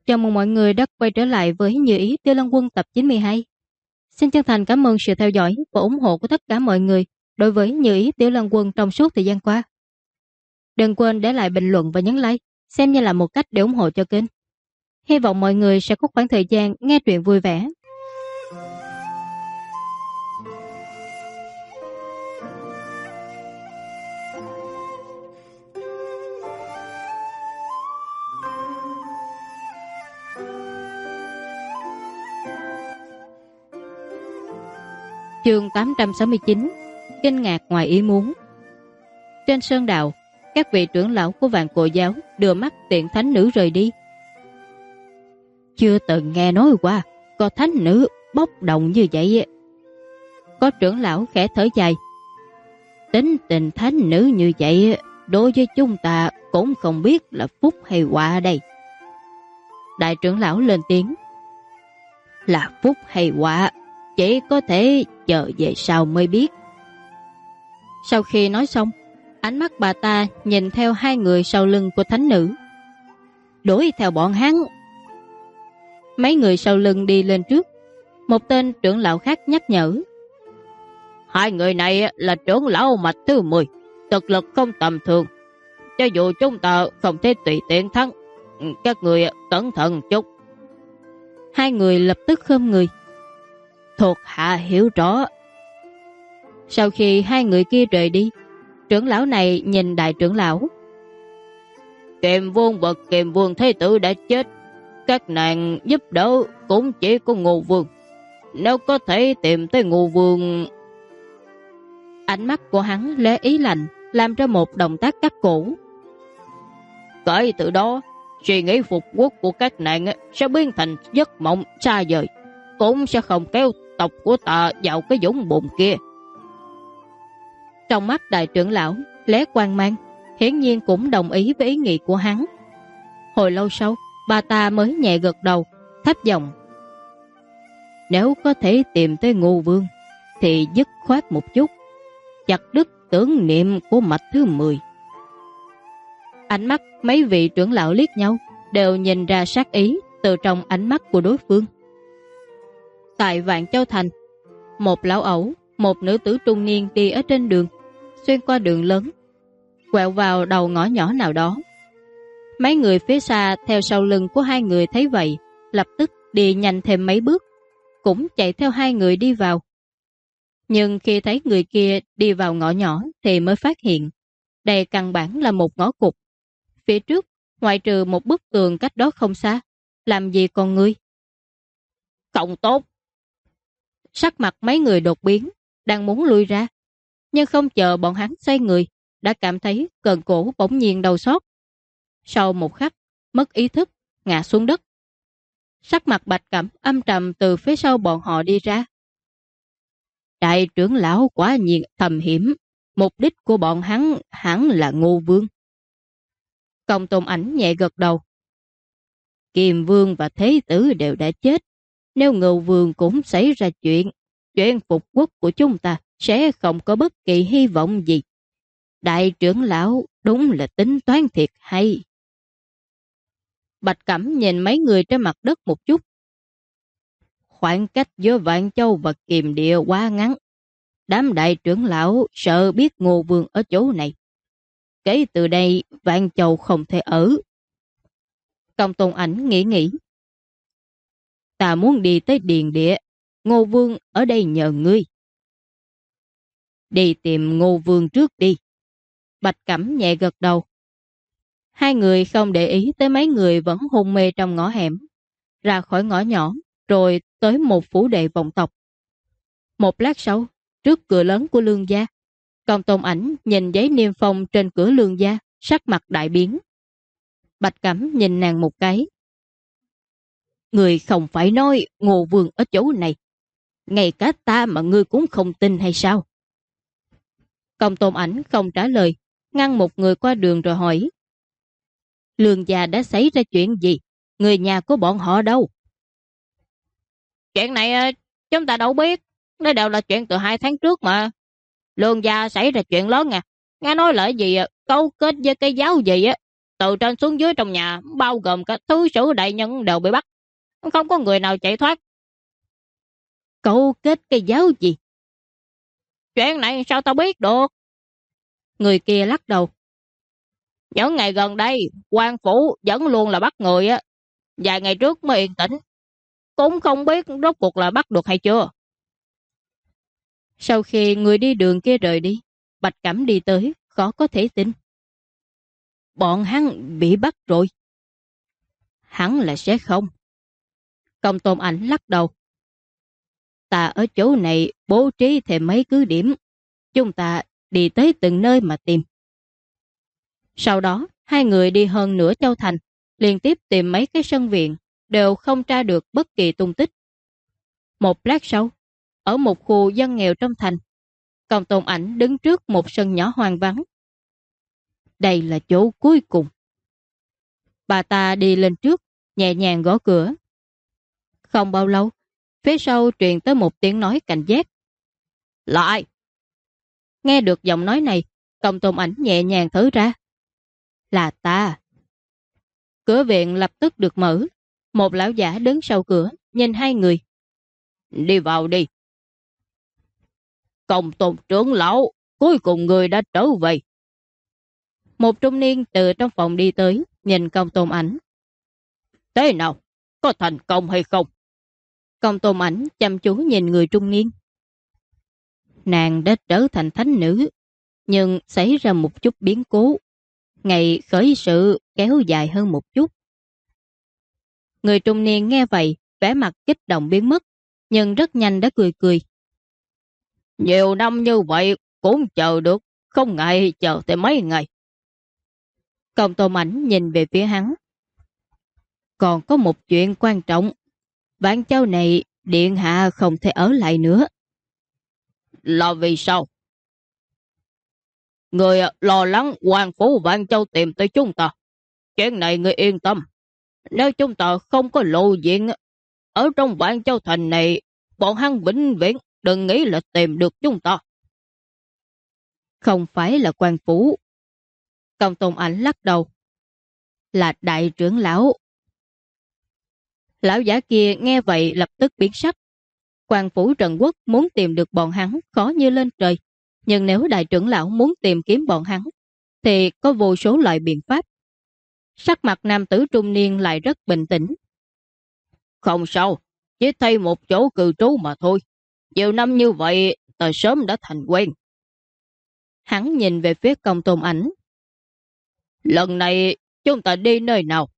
Chào mừng mọi người đã quay trở lại với Như Ý Tiêu Lăng Quân tập 92. Xin chân thành cảm ơn sự theo dõi và ủng hộ của tất cả mọi người đối với Như Ý Tiêu Lăng Quân trong suốt thời gian qua. Đừng quên để lại bình luận và nhấn like, xem như là một cách để ủng hộ cho kênh. Hy vọng mọi người sẽ có khoảng thời gian nghe truyện vui vẻ. Chương 869. Kinh ngạc ngoài ý muốn. Trên sơn đạo, các vị trưởng lão của Vạn Cổ giáo đưa mắt tiện thánh nữ rời đi. Chưa từng nghe nói qua có thánh nữ bốc đồng như vậy. Có trưởng lão khẽ thở dài. Tính tình thánh nữ như vậy đối với chúng ta cũng không biết là phúc hay họa đây. Đại trưởng lão lên tiếng. Là phúc hay họa chỉ có thể chờ về sau mới biết. Sau khi nói xong, ánh mắt bà ta nhìn theo hai người sau lưng của thánh nữ. Đuổi theo bọn hắn. Mấy người sau lưng đi lên trước. Một tên trưởng lão khác nhắc nhở. Hai người này là trưởng lão mạch thứ 10, thực lực không tầm thường. Cho dù chúng ta không thể tùy tiện thắng, các người cẩn thận chút. Hai người lập tức khom người. Thuộc hạ hiểu rõ. Sau khi hai người kia rời đi, trưởng lão này nhìn đại trưởng lão. Kiềm vương và Kiềm vương thế tử đã chết, các nàng giúp đỡ cũng chỉ có Ngô Vương. Nếu có thể tìm tới Ngô Vương... Ánh mắt của hắn lóe ý lạnh, làm ra một động tác cắt cổ. Kể từ đó, suy nghĩ phục quốc của các nàng sẽ biến thành giấc mộng xa vời, cũng sẽ không kéo tộc của ta vào cái vũng bùn kia. Trong mắt đại trưởng lão lóe quang mang, hiển nhiên cũng đồng ý với ý nghĩ của hắn. Hồi lâu sau, bà ta mới nhẹ gật đầu, thấp giọng. Nếu có thể tìm tới Ngô Vương thì dứt khoát một chút, chặt đứt tưởng niệm của mạch thứ 10. Ánh mắt mấy vị trưởng lão liếc nhau, đều nhìn ra sát ý từ trong ánh mắt của đối phương. Tại Vạn Châu Thành, một lão ẩu, một nữ tử trung niên đi ở trên đường, xuyên qua đường lớn, quẹo vào đầu ngõ nhỏ nào đó. Mấy người phía xa theo sau lưng của hai người thấy vậy, lập tức đi nhanh thêm mấy bước, cũng chạy theo hai người đi vào. Nhưng khi thấy người kia đi vào ngõ nhỏ thì mới phát hiện, đây căn bản là một ngõ cụt. Phía trước, ngoại trừ một bức tường cách đó không xa, làm gì còn người? Không tốt! Sắc mặt mấy người đột biến, đang muốn lui ra, nhưng không chờ bọn hắn xoay người, đã cảm thấy cơn cổ bỗng nhiên đau xót. Sau một khắc, mất ý thức, ngã xuống đất. Sắc mặt Bạch Cẩm âm trầm từ phía sau bọn họ đi ra. Đại trưởng lão quả nhiên thầm hiểm, mục đích của bọn hắn hẳn là Ngô Vương. Công Tôn Ảnh nhẹ gật đầu. Kiềm Vương và Thế Tử đều đã chết. Nếu Ngô Vương cũng xảy ra chuyện phục quốc của chúng ta sẽ không có bất kỳ hy vọng gì. Đại trưởng lão đúng là tính toán thiệt hay. Bạch Cẩm nhìn mấy người trên mặt đất một chút. Khoảng cách giữa Vạn Châu và Kiềm Địa quá ngắn. Đám đại trưởng lão sợ biết Ngô Vương ở chỗ này. Kể từ đây Vạn Châu không thể ở. Công Tôn Ảnh nghĩ. Ta muốn đi tới Điền Địa. Ngô Vương ở đây nhờ ngươi. Đi tìm Ngô Vương trước đi. Bạch Cẩm nhẹ gật đầu. Hai người không để ý tới mấy người vẫn hôn mê trong ngõ hẻm. Ra khỏi ngõ nhỏ, rồi tới một phủ đệ vọng tộc. Một lát sau, trước cửa lớn của Lương gia, Công Tôn Ảnh nhìn giấy niêm phong trên cửa Lương gia, sắc mặt đại biến. Bạch Cẩm nhìn nàng một cái. Người không phải nói Ngô Vương ở chỗ này. Ngay cả ta mà ngươi cũng không tin hay sao? Công Tôn Ảnh không trả lời, ngăn một người qua đường rồi hỏi. Lương gia đã xảy ra chuyện gì? Người nhà của bọn họ đâu? Chuyện này chúng ta đâu biết. Nó đều là chuyện từ 2 tháng trước mà. Lương gia xảy ra chuyện lớn à. Nghe nói là gì cấu kết với cái giáo gì á. Từ trên xuống dưới trong nhà, bao gồm cả thứ sử đại nhân đều bị bắt. Không có người nào chạy thoát. Cấu kết cái giáo gì? Chuyện này sao tao biết được? Người kia lắc đầu. Những ngày gần đây, quan phủ vẫn luôn là bắt người á. Vài ngày trước mới yên tĩnh. Cũng không biết rốt cuộc là bắt được hay chưa. Sau khi người đi đường kia rời đi, Bạch Cẩm đi tới, khó có thể tin. Bọn hắn bị bắt rồi. Hắn là sẽ không. Công Tôn Ảnh lắc đầu. Ta ở chỗ này bố trí thêm mấy cứ điểm. Chúng ta đi tới từng nơi mà tìm. Sau đó, hai người đi hơn nửa châu thành, liên tiếp tìm mấy cái sân viện, đều không tra được bất kỳ tung tích. Một lát sau, ở một khu dân nghèo trong thành, Công Tôn Ảnh đứng trước một sân nhỏ hoang vắng. Đây là chỗ cuối cùng. Bà ta đi lên trước, nhẹ nhàng gõ cửa. Không bao lâu, phía sau truyền tới một tiếng nói cảnh giác. Lại! Nghe được giọng nói này, Công Tôn Ảnh nhẹ nhàng thở ra. Là ta. Cửa viện lập tức được mở. Một lão giả đứng sau cửa, nhìn hai người. Đi vào đi. Công Tôn trưởng lão, cuối cùng người đã trở về. Một trung niên từ trong phòng đi tới, nhìn Công Tôn Ảnh. Thế nào? Có thành công hay không? Công Tôn Ảnh chăm chú nhìn người trung niên. Nàng đã trở thành thánh nữ, nhưng xảy ra một chút biến cố. Ngày khởi sự kéo dài hơn một chút. Người trung niên nghe vậy, vẻ mặt kích động biến mất, nhưng rất nhanh đã cười cười. Nhiều năm như vậy cũng chờ được, không ngại chờ tới mấy ngày. Công Tôn Ảnh nhìn về phía hắn. Còn có một chuyện quan trọng. Vạn Châu này điện hạ không thể ở lại nữa. Là vì sao? Người lo lắng hoàng phủ Vạn Châu tìm tới chúng ta. Chuyện này người yên tâm. Nếu chúng ta không có lộ diện ở trong Vạn Châu thành này, bọn hắn vĩnh viễn đừng nghĩ là tìm được chúng ta. Không phải là quan phủ. Công Tôn Ảnh lắc đầu. Là đại trưởng lão. Lão giả kia nghe vậy lập tức biến sắc. Quan phủ Trần Quốc muốn tìm được bọn hắn khó như lên trời. Nhưng nếu đại trưởng lão muốn tìm kiếm bọn hắn, thì có vô số loại biện pháp. Sắc mặt nam tử trung niên lại rất bình tĩnh. Không sao, chỉ thay một chỗ cư trú mà thôi. Nhiều năm như vậy, ta sớm đã thành quen. Hắn nhìn về phía Công Tôn Ảnh. Lần này, chúng ta đi nơi nào?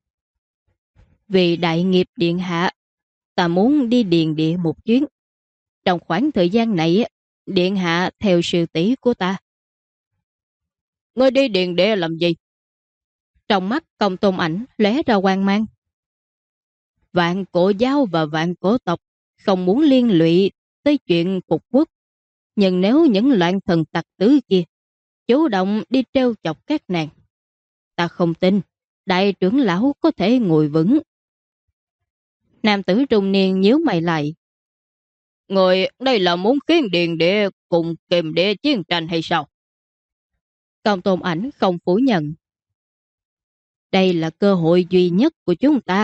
Vì đại nghiệp điện hạ, ta muốn đi điền địa một chuyến. Trong khoảng thời gian này, điện hạ theo sự tỷ của ta. Ngươi đi điền địa làm gì? Trong mắt Công Tôn Ảnh lóe ra quang mang. Vạn Cổ giáo và Vạn Cổ tộc không muốn liên lụy tới chuyện phục quốc. Nhưng nếu những loạn thần tặc tứ kia chủ động đi trêu chọc các nàng, ta không tin đại trưởng lão có thể ngồi vững. Nam tử trung niên nhíu mày lại. Người đây là muốn khiến điền địa cùng kìm địa chiến tranh hay sao? Công Tôn Ảnh không phủ nhận. Đây là cơ hội duy nhất của chúng ta.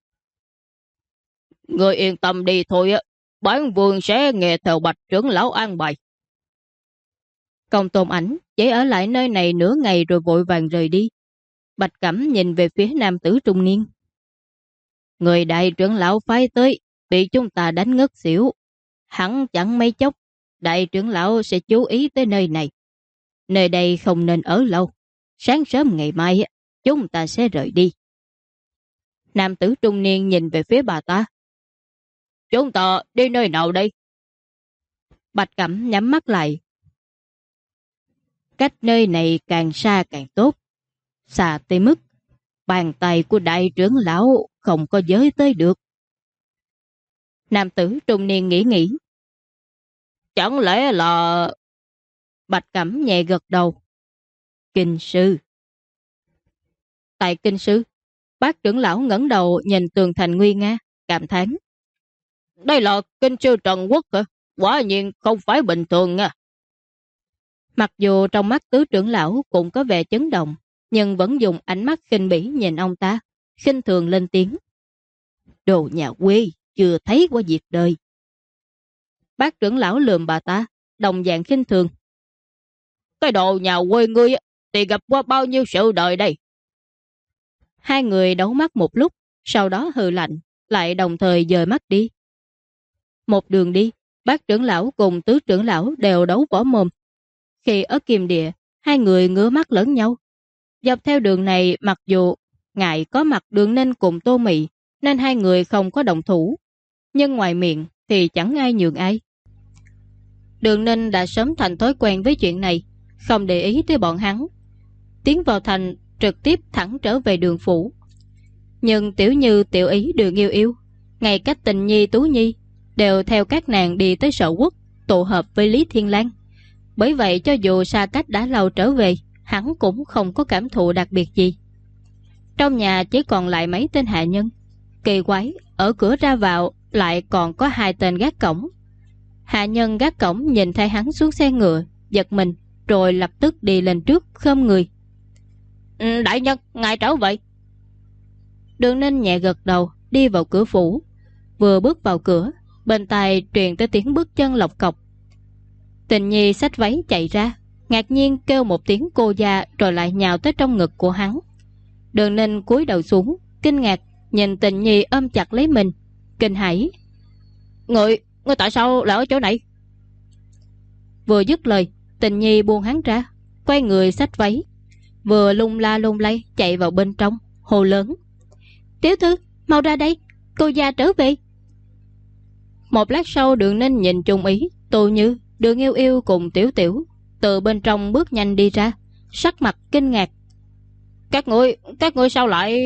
Người yên tâm đi thôi á. Bản vương sẽ nghe theo Bạch trưởng lão an bài. Công Tôn Ảnh chỉ ở lại nơi này nửa ngày rồi vội vàng rời đi. Bạch Cẩm nhìn về phía nam tử trung niên. Người đại trưởng lão phái tới, bị chúng ta đánh ngất xỉu. Hẳn chẳng mấy chốc, đại trưởng lão sẽ chú ý tới nơi này. Nơi đây không nên ở lâu. Sáng sớm ngày mai, chúng ta sẽ rời đi. Nam tử trung niên nhìn về phía bà ta. Chúng ta đi nơi nào đây? Bạch Cẩm nhắm mắt lại. Cách nơi này càng xa càng tốt. Xa tới mức bàn tay của đại trưởng lão không có giới tới được. Nam tử trung niên nghĩ. Chẳng lẽ là... Bạch Cẩm nhẹ gật đầu. Kinh sư. Tại kinh sư, bác trưởng lão ngẩng đầu nhìn tường thành nguy nga, cảm thán. Đây là kinh sư Trần Quốc hả? Quả nhiên không phải bình thường nha. Mặc dù trong mắt tứ trưởng lão cũng có vẻ chấn động, nhưng vẫn dùng ánh mắt khinh bỉ nhìn ông ta, khinh thường lên tiếng. Đồ nhà quê, chưa thấy qua việc đời. Bác trưởng lão lườm bà ta, đồng dạng khinh thường. Cái đồ nhà quê ngươi thì gặp qua bao nhiêu sự đời đây. Hai người đấu mắt một lúc, sau đó hừ lạnh, lại đồng thời dời mắt đi. Một đường đi, bác trưởng lão cùng tứ trưởng lão đều đấu võ mồm. Khi ở Kim Địa, hai người ngứa mắt lẫn nhau. Dọc theo đường này, mặc dù ngại có mặt Đường Ninh cùng Tô Mị, nên hai người không có động thủ. Nhưng ngoài miệng thì chẳng ai nhường ai. Đường Ninh đã sớm thành thói quen với chuyện này, không để ý tới bọn hắn. Tiến vào thành, trực tiếp thẳng trở về Đường phủ. Nhưng Tiểu Như, Tiểu Ý, Đường Yêu Yêu, ngay cách Tình Nhi, Tú Nhi đều theo các nàng đi tới Sở Quốc, tụ hợp với Lý Thiên Lang. Bởi vậy cho dù xa cách đã lâu trở về, hắn cũng không có cảm thụ đặc biệt gì. Trong nhà chỉ còn lại mấy tên hạ nhân. Kỳ quái, ở cửa ra vào lại còn có hai tên gác cổng. Hạ nhân gác cổng nhìn thấy hắn xuống xe ngựa, giật mình, rồi lập tức đi lên trước khom người. Đại nhân, ngài trở vậy. Đường Ninh nhẹ gật đầu, đi vào cửa phủ. Vừa bước vào cửa, bên tai truyền tới tiếng bước chân lộc cộc. Tình Nhi xách váy chạy ra, ngạc nhiên kêu một tiếng cô gia, rồi lại nhào tới trong ngực của hắn. Đường Ninh cúi đầu xuống, kinh ngạc nhìn Tình Nhi ôm chặt lấy mình, kinh hãi. Ngươi tại sao lại ở chỗ này? Vừa dứt lời, Tình Nhi buông hắn ra, quay người xách váy, vừa lung la lung lay chạy vào bên trong, hô lớn. Tiểu thư, mau ra đây, cô gia trở về. Một lát sau, Đường Ninh nhìn Trung Ý, Tô Như, Đường Yêu Yêu cùng Tiểu Tiểu từ bên trong bước nhanh đi ra, sắc mặt kinh ngạc. Các ngươi sao lại...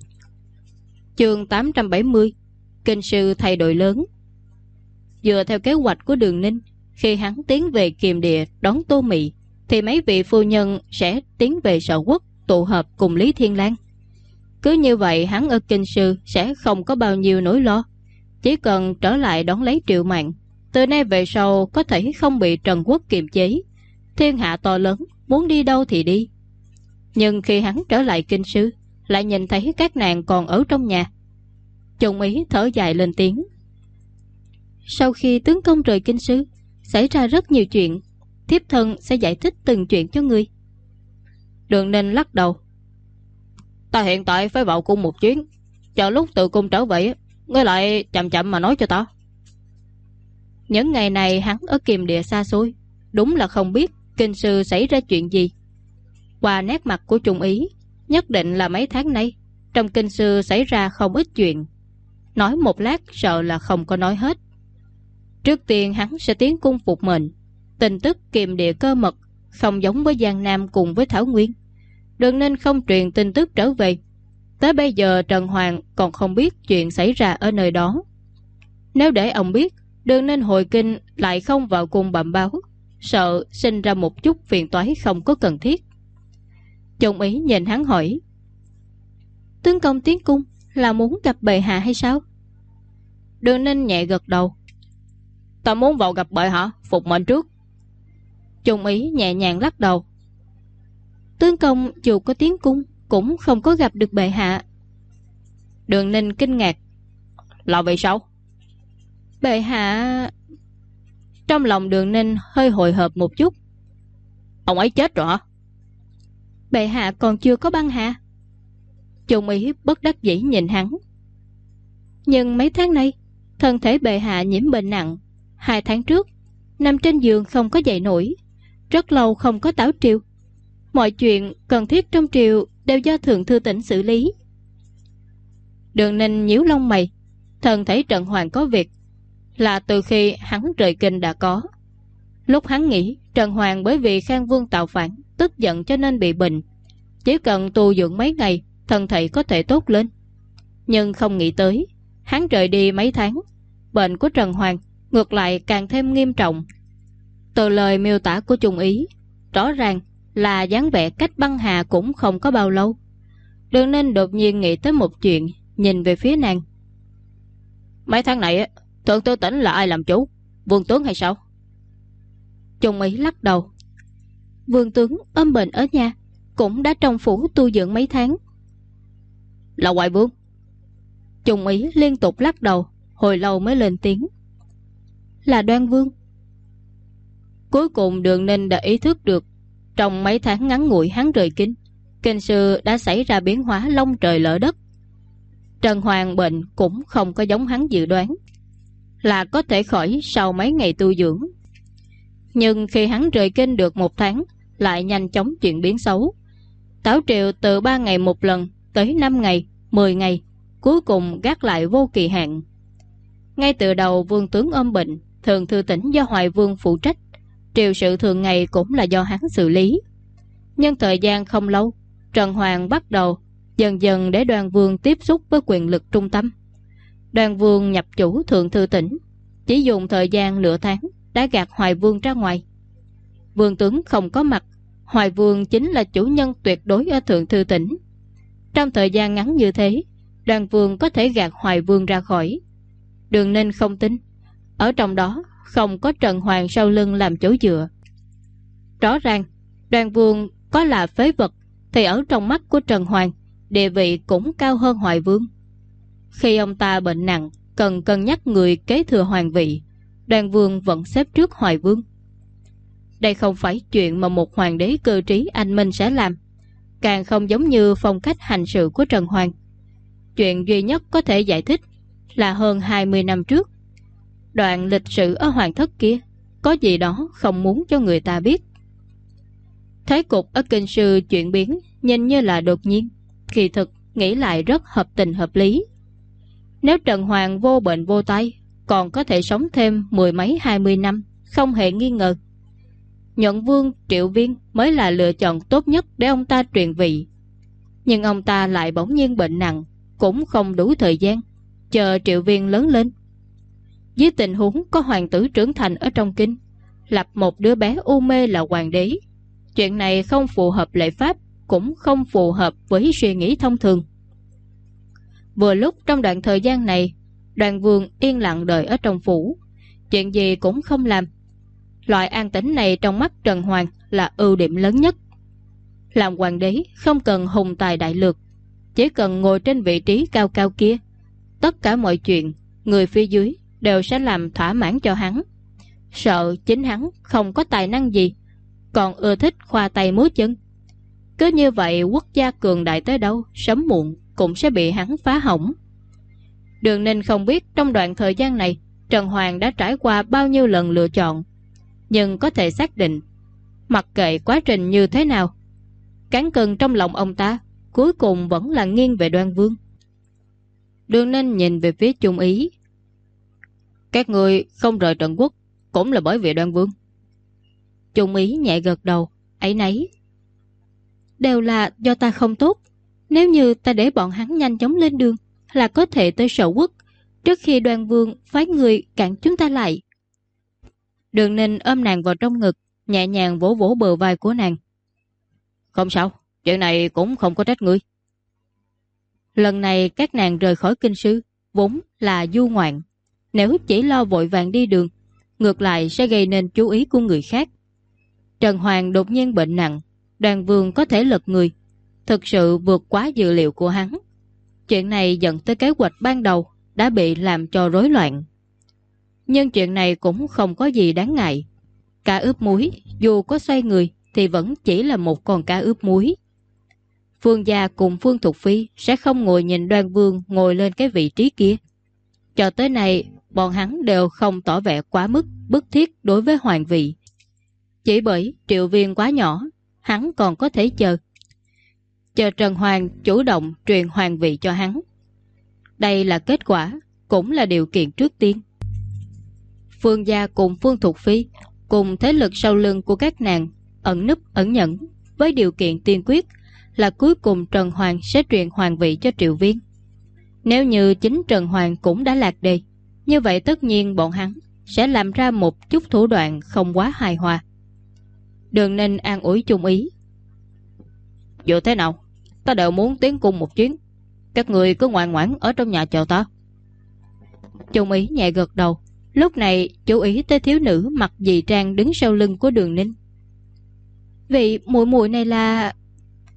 Chương 870, Kinh sư thay đổi lớn. Dựa theo kế hoạch của Đường Ninh, khi hắn tiến về Kiềm Địa đón Tô Mị, thì mấy vị phu nhân sẽ tiến về Sở Quốc tụ hợp cùng Lý Thiên Lang. Cứ như vậy, hắn ở Kinh sư sẽ không có bao nhiêu nỗi lo, chỉ cần trở lại đón lấy Triệu Mạn. Từ nay về sau có thể không bị Trần Quốc kiềm chế, thiên hạ to lớn, muốn đi đâu thì đi. Nhưng khi hắn trở lại Kinh sư, lại nhìn thấy các nàng còn ở trong nhà. Trung Ý thở dài lên tiếng. Sau khi tướng công rời Kinh sư, xảy ra rất nhiều chuyện, thiếp thân sẽ giải thích từng chuyện cho ngươi. Đường Ninh lắc đầu. Ta hiện tại phải vào cung một chuyến, chờ lúc từ cung trở về, ngươi lại chậm chậm mà nói cho ta. Những ngày này hắn ở Kiềm Địa xa xôi, đúng là không biết Kinh sư xảy ra chuyện gì. Qua nét mặt của Trung Ý, nhất định là mấy tháng nay trong Kinh sư xảy ra không ít chuyện. Nói một lát sợ là không có nói hết. Trước tiên hắn sẽ tiến cung phục mệnh. Tin tức Kiềm Địa cơ mật, không giống với Giang Nam cùng với Thảo Nguyên. Đừng nên không truyền tin tức trở về. Tới bây giờ Trần Hoàng còn không biết chuyện xảy ra ở nơi đó. Nếu để ông biết, đừng nên hồi kinh lại không vào cung bẩm báo, sợ sinh ra một chút phiền toái không có cần thiết. Trung Ý nhìn hắn hỏi. Tướng công tiến cung là muốn gặp bệ hạ hay sao? Đường Ninh nhẹ gật đầu. Ta muốn vào gặp bệ hạ, phục mệnh trước. Trung Ý nhẹ nhàng lắc đầu. Tướng công dù có tiến cung cũng không có gặp được bệ hạ. Đường Ninh kinh ngạc. Là vì sao? Bệ hạ... Trong lòng Đường Ninh hơi hồi hộp một chút. Ông ấy chết rồi hả? Bệ hạ còn chưa có băng hà. Trung Ý bất đắc dĩ nhìn hắn. Nhưng mấy tháng nay thân thể bệ hạ nhiễm bệnh nặng. 2 tháng trước nằm trên giường không có dậy nổi, rất lâu không có tảo triều. Mọi chuyện cần thiết trong triều đều do thượng thư tỉnh xử lý. Đường Ninh nhíu lông mày. Thân thể Trần Hoàng có việc là từ khi hắn rời kinh đã có. Lúc hắn nghĩ Trần Hoàng bởi vì Khang Vương tạo phản, tức giận cho nên bị bệnh, chỉ cần tu dưỡng mấy ngày thân thể có thể tốt lên. Nhưng không nghĩ tới hắn rời đi mấy tháng, bệnh của Trần Hoàng ngược lại càng thêm nghiêm trọng. Từ lời miêu tả của Trung Ý, rõ ràng là dáng vẻ cách băng hà cũng không có bao lâu. Đường Ninh đột nhiên nghĩ tới một chuyện, nhìn về phía nàng. Mấy tháng này thượng thư tỉnh là ai làm chủ, vương tướng hay sao? Trung Ý lắc đầu. Vương tướng ôm bệnh ở nhà, cũng đã trong phủ tu dưỡng mấy tháng. Là Hoài Vương. Trung Ý liên tục lắc đầu, hồi lâu mới lên tiếng. Là Đoan Vương. Cuối cùng Đường Ninh đã ý thức được, trong mấy tháng ngắn ngủi hắn rời kinh, kinh sư đã xảy ra biến hóa long trời lở đất. Trần Hoàng bệnh cũng không có giống hắn dự đoán, là có thể khỏi sau mấy ngày tu dưỡng. Nhưng khi hắn rời kinh được 1 tháng, lại nhanh chóng chuyển biến xấu. Tảo triều từ 3 ngày một lần tới 5 ngày, 10 ngày, cuối cùng gác lại vô kỳ hạn. Ngay từ đầu vương tướng ôm bệnh, Thượng Thư Tỉnh do Hoài Vương phụ trách, triều sự thường ngày cũng là do hắn xử lý. Nhưng thời gian không lâu, Trần Hoàng bắt đầu dần dần để Đoan Vương tiếp xúc với quyền lực trung tâm. Đoan Vương nhập chủ Thượng Thư Tỉnh, chỉ dùng thời gian nửa tháng đã gạt Hoài Vương ra ngoài. Vương tướng không có mặt, Hoài Vương chính là chủ nhân tuyệt đối ở Thượng Thư Tỉnh. Trong thời gian ngắn như thế, Đoan Vương có thể gạt Hoài Vương ra khỏi. Đường Ninh không tin, ở trong đó không có Trần Hoàng sau lưng làm chỗ dựa. Rõ ràng Đoan Vương có là phế vật, thì ở trong mắt của Trần Hoàng, địa vị cũng cao hơn Hoài Vương. Khi ông ta bệnh nặng, cần cân nhắc người kế thừa hoàng vị, Đoan Vương vẫn xếp trước Hoài Vương. Đây không phải chuyện mà một hoàng đế cơ trí anh minh sẽ làm, càng không giống như phong cách hành sự của Trần Hoàng. Chuyện duy nhất có thể giải thích là hơn 20 năm trước, đoạn lịch sử ở hoàng thất kia có gì đó không muốn cho người ta biết. Thế cục ở kinh sư chuyển biến nhìn như là đột nhiên, kỳ thực nghĩ lại rất hợp tình hợp lý. Nếu Trần Hoàng vô bệnh vô tay, còn có thể sống thêm 10 mấy 20 năm, không hề nghi ngờ. Nhuận Vương Triệu Viên mới là lựa chọn tốt nhất để ông ta truyền vị. Nhưng ông ta lại bỗng nhiên bệnh nặng, cũng không đủ thời gian chờ Triệu Viên lớn lên. Dưới tình huống có hoàng tử trưởng thành ở trong kinh, lập một đứa bé u mê là hoàng đế, chuyện này không phù hợp lệ pháp, cũng không phù hợp với suy nghĩ thông thường. Vừa lúc trong đoạn thời gian này, Đoan Vương yên lặng đợi ở trong phủ, chuyện gì cũng không làm. Loại an tĩnh này trong mắt Trần Hoàng là ưu điểm lớn nhất. Làm hoàng đế không cần hùng tài đại lược, chỉ cần ngồi trên vị trí cao cao kia, tất cả mọi chuyện người phía dưới đều sẽ làm thỏa mãn cho hắn. Sợ chính hắn không có tài năng gì, còn ưa thích khoa tay múa chân. Cứ như vậy quốc gia cường đại tới đâu, sớm muộn cũng sẽ bị hắn phá hỏng. Đường Ninh không biết trong đoạn thời gian này Trần Hoàng đã trải qua bao nhiêu lần lựa chọn, nhưng có thể xác định, mặc kệ quá trình như thế nào, cán cân trong lòng ông ta cuối cùng vẫn là nghiêng về Đoan Vương. Đường Ninh nhìn về phía Trung Ý. Các người không rời Trần Quốc cũng là bởi vì Đoan Vương. Trung Ý nhẹ gật đầu, áy náy. Đều là do ta không tốt. Nếu như ta để bọn hắn nhanh chóng lên đường, là có thể tới Sở Quốc trước khi Đoan Vương phái người cản chúng ta lại. Đường Ninh ôm nàng vào trong ngực, nhẹ nhàng vỗ vỗ bờ vai của nàng. Không sao, chuyện này cũng không có trách ngươi. Lần này các nàng rời khỏi kinh sư vốn là du ngoạn, nếu chỉ lo vội vàng đi đường, ngược lại sẽ gây nên chú ý của người khác. Trần Hoàng đột nhiên bệnh nặng, Đoan Vương có thể lật người, thực sự vượt quá dự liệu của hắn. Chuyện này dẫn tới kế hoạch ban đầu đã bị làm cho rối loạn. Nhưng chuyện này cũng không có gì đáng ngại. Cá ướp muối dù có xoay người thì vẫn chỉ là một con cá ướp muối. Phương gia cùng Phương Thục Phi sẽ không ngồi nhìn Đoan Vương ngồi lên cái vị trí kia. Cho tới nay bọn hắn đều không tỏ vẻ quá mức bức thiết đối với hoàng vị. Chỉ bởi Triệu Viên quá nhỏ, hắn còn có thể chờ Trần Hoàng chủ động truyền hoàng vị cho hắn. Đây là kết quả, cũng là điều kiện trước tiên. Phương gia cùng Phương Thục Phi cùng thế lực sau lưng của các nàng ẩn núp ẩn nhẫn, với điều kiện tiên quyết là cuối cùng Trần Hoàng sẽ truyền hoàng vị cho Triệu Viên. Nếu như chính Trần Hoàng cũng đã lạc đề, như vậy tất nhiên bọn hắn sẽ làm ra một chút thủ đoạn không quá hài hòa. Đường Ninh an ủi Trung Ý. Dù thế nào, ta đều muốn tiến cung một chuyến. Các người cứ ngoan ngoãn ở trong nhà chờ ta. Trung Ý nhẹ gật đầu. Lúc này chú ý tới thiếu nữ mặc dị trang đứng sau lưng của Đường Ninh. Vị muội muội này là...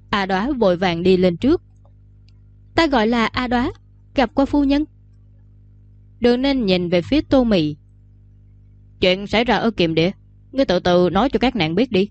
A Đóa vội vàng đi lên trước. Ta gọi là A Đóa, gặp qua phu nhân. Đường Ninh nhìn về phía Tô Mị. Chuyện xảy ra ở Kiềm Địa, ngươi từ từ nói cho các nàng biết đi.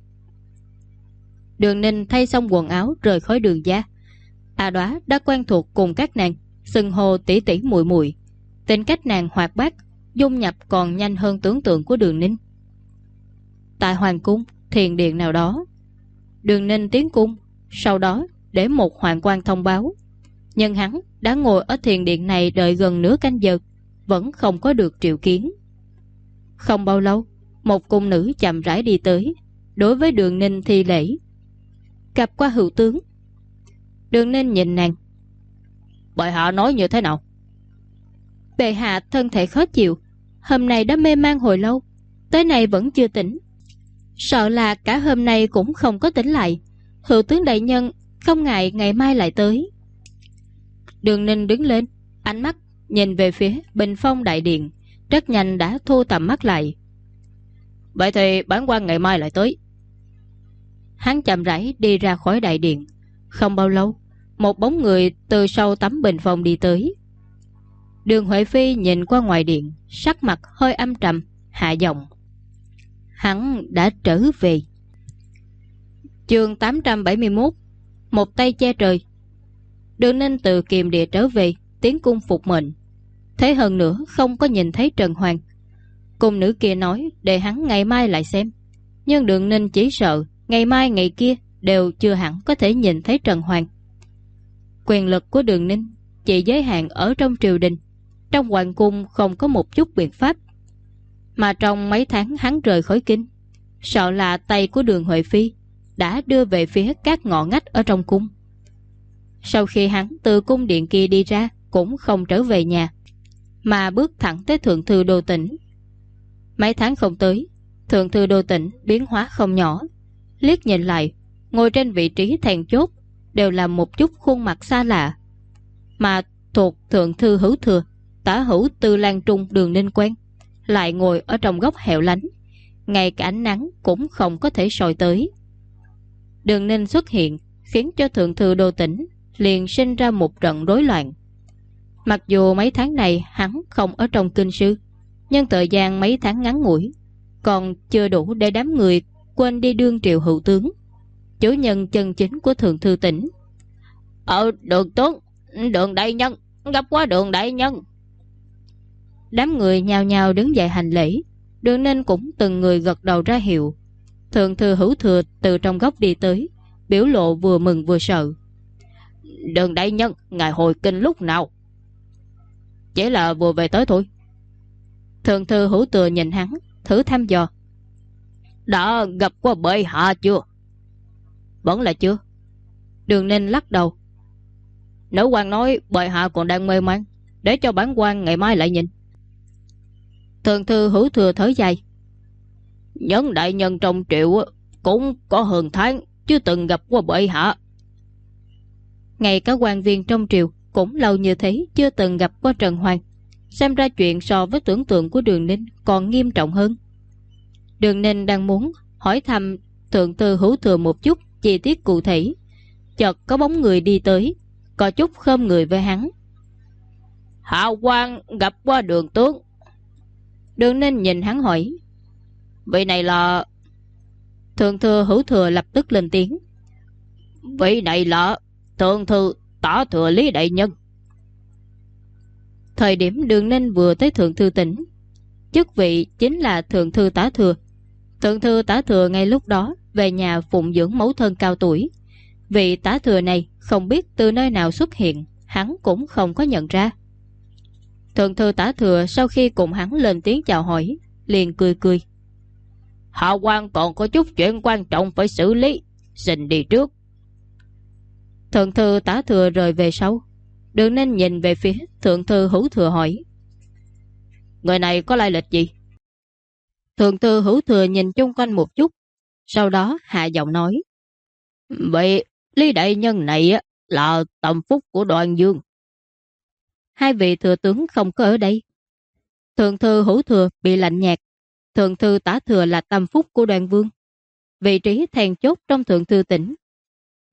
Đường Ninh thay xong quần áo rời khỏi Đường gia. A Đóa đã quen thuộc cùng các nàng, xưng hô tỷ tỷ muội muội. Tính cách nàng hoạt bát, dung nhập còn nhanh hơn tưởng tượng của Đường Ninh. Tại hoàng cung, thiền điện nào đó, Đường Ninh tiến cung, sau đó để một hoàng quan thông báo. Nhưng hắn đã ngồi ở thiền điện này đợi gần nửa canh giờ, vẫn không có được triệu kiến. Không bao lâu, một cung nữ chậm rãi đi tới, đối với Đường Ninh thi lễ. Gặp qua hữu tướng. Đường Ninh nhìn nàng. Bệ hạ nói như thế nào? Bệ hạ thân thể khó chịu, hôm nay đã mê man hồi lâu, tới nay vẫn chưa tỉnh. Sợ là cả hôm nay cũng không có tỉnh lại. Hữu tướng đại nhân không ngại ngày mai lại tới. Đường Ninh đứng lên, ánh mắt nhìn về phía bình phong đại điện, rất nhanh đã thu tầm mắt lại. Vậy thì bản quan ngày mai lại tới. Hắn chậm rãi đi ra khỏi đại điện. Không bao lâu, một bóng người từ sau tấm bình phong đi tới. Đường Huệ Phi nhìn qua ngoài điện, sắc mặt hơi âm trầm, hạ giọng. Hắn đã trở về. Chương 871. Một tay che trời. Đường Ninh từ Kiềm Địa trở về, tiến cung phục mệnh. Thế hơn nữa không có nhìn thấy Trần Hoàng. Cung nữ kia nói để hắn ngày mai lại xem. Nhưng Đường Ninh chỉ sợ ngày mai ngày kia đều chưa hẳn có thể nhìn thấy Trần Hoàng. Quyền lực của Đường Ninh chỉ giới hạn ở trong triều đình, trong hoàng cung không có một chút biện pháp. Mà trong mấy tháng hắn rời khỏi kinh, sợ là tay của Đường Huệ Phi đã đưa về phía các ngõ ngách ở trong cung. Sau khi hắn từ cung điện kia đi ra, cũng không trở về nhà, mà bước thẳng tới Thượng Thư Đô Tỉnh. Mấy tháng không tới, Thượng Thư Đô Tỉnh biến hóa không nhỏ. Liếc nhìn lại, ngồi trên vị trí then chốt đều là một chút khuôn mặt xa lạ. Mà thuộc Thượng Thư Hữu Thừa, Tả Hữu Tư Lan Trung Đường Ninh quen, lại ngồi ở trong góc hẻo lánh, ngay cả ánh nắng cũng không có thể soi tới. Đường Ninh xuất hiện khiến cho Thượng Thư Đô Tỉnh liền sinh ra một trận rối loạn. Mặc dù mấy tháng này hắn không ở trong kinh sư, nhưng thời gian mấy tháng ngắn ngủi còn chưa đủ để đám người quên đi đương triều hữu tướng, chủ nhân chân chính của Thượng Thư tỉnh. Đường tướng, Đường đại nhân, gặp qua Đường đại nhân. Đám người nhào nhào đứng dậy hành lễ. Đường Ninh cũng từng người gật đầu ra hiệu. Thượng Thư Hữu Thừa từ trong góc đi tới, biểu lộ vừa mừng vừa sợ. Đường đại nhân, ngài hồi kinh lúc nào? Chỉ là vừa về tới thôi. Thượng Thư Hữu Thừa nhìn hắn, thử thăm dò. Đã gặp qua bệ hạ chưa? Vẫn là chưa. Đường Ninh lắc đầu. Nữ quan nói bệ hạ còn đang mê man, để cho bản quan ngày mai lại nhìn. Thượng Thư Hữu Thừa thở dài. Những đại nhân trong triệu cũng có hơn tháng chưa từng gặp qua bệ hạ. Ngay cả quan viên trong triều cũng lâu như thế chưa từng gặp qua Trần Hoàng. Xem ra chuyện so với tưởng tượng của Đường Ninh còn nghiêm trọng hơn. Đường Ninh đang muốn hỏi thăm Thượng Thư Hữu Thừa một chút chi tiết cụ thể, chợt có bóng người đi tới, có chút khom người với hắn. Hạ quan gặp qua Đường tướng. Đường Ninh nhìn hắn hỏi. Vị này là... Thượng Thư Hữu Thừa lập tức lên tiếng. Vị này là Thượng Thư Tả Thừa Lý đại nhân. Thời điểm Đường Ninh vừa tới Thượng Thư tỉnh, chức vị chính là Thượng Thư Tả Thừa. Thượng Thư Tả Thừa ngay lúc đó về nhà phụng dưỡng mẫu thân cao tuổi. Vị Tả Thừa này không biết từ nơi nào xuất hiện, hắn cũng không có nhận ra. Thượng Thư Tả Thừa sau khi cùng hắn lên tiếng chào hỏi, liền cười cười. Hạ quan còn có chút chuyện quan trọng phải xử lý, xin đi trước. Thượng Thư Tả Thừa rời về sau. Đường Ninh nhìn về phía Thượng Thư Hữu Thừa hỏi. Người này có lai lịch gì? Thượng Thư Hữu Thừa nhìn chung quanh một chút, sau đó hạ giọng nói. Vậy Lý đại nhân này là tâm phúc của Đoàn Dương. Hai vị thừa tướng không có ở đây. Thượng Thư Hữu Thừa bị lạnh nhạt. Thượng Thư Tả Thừa là tâm phúc của Đoàn Vương, vị trí then chốt trong Thượng Thư tỉnh.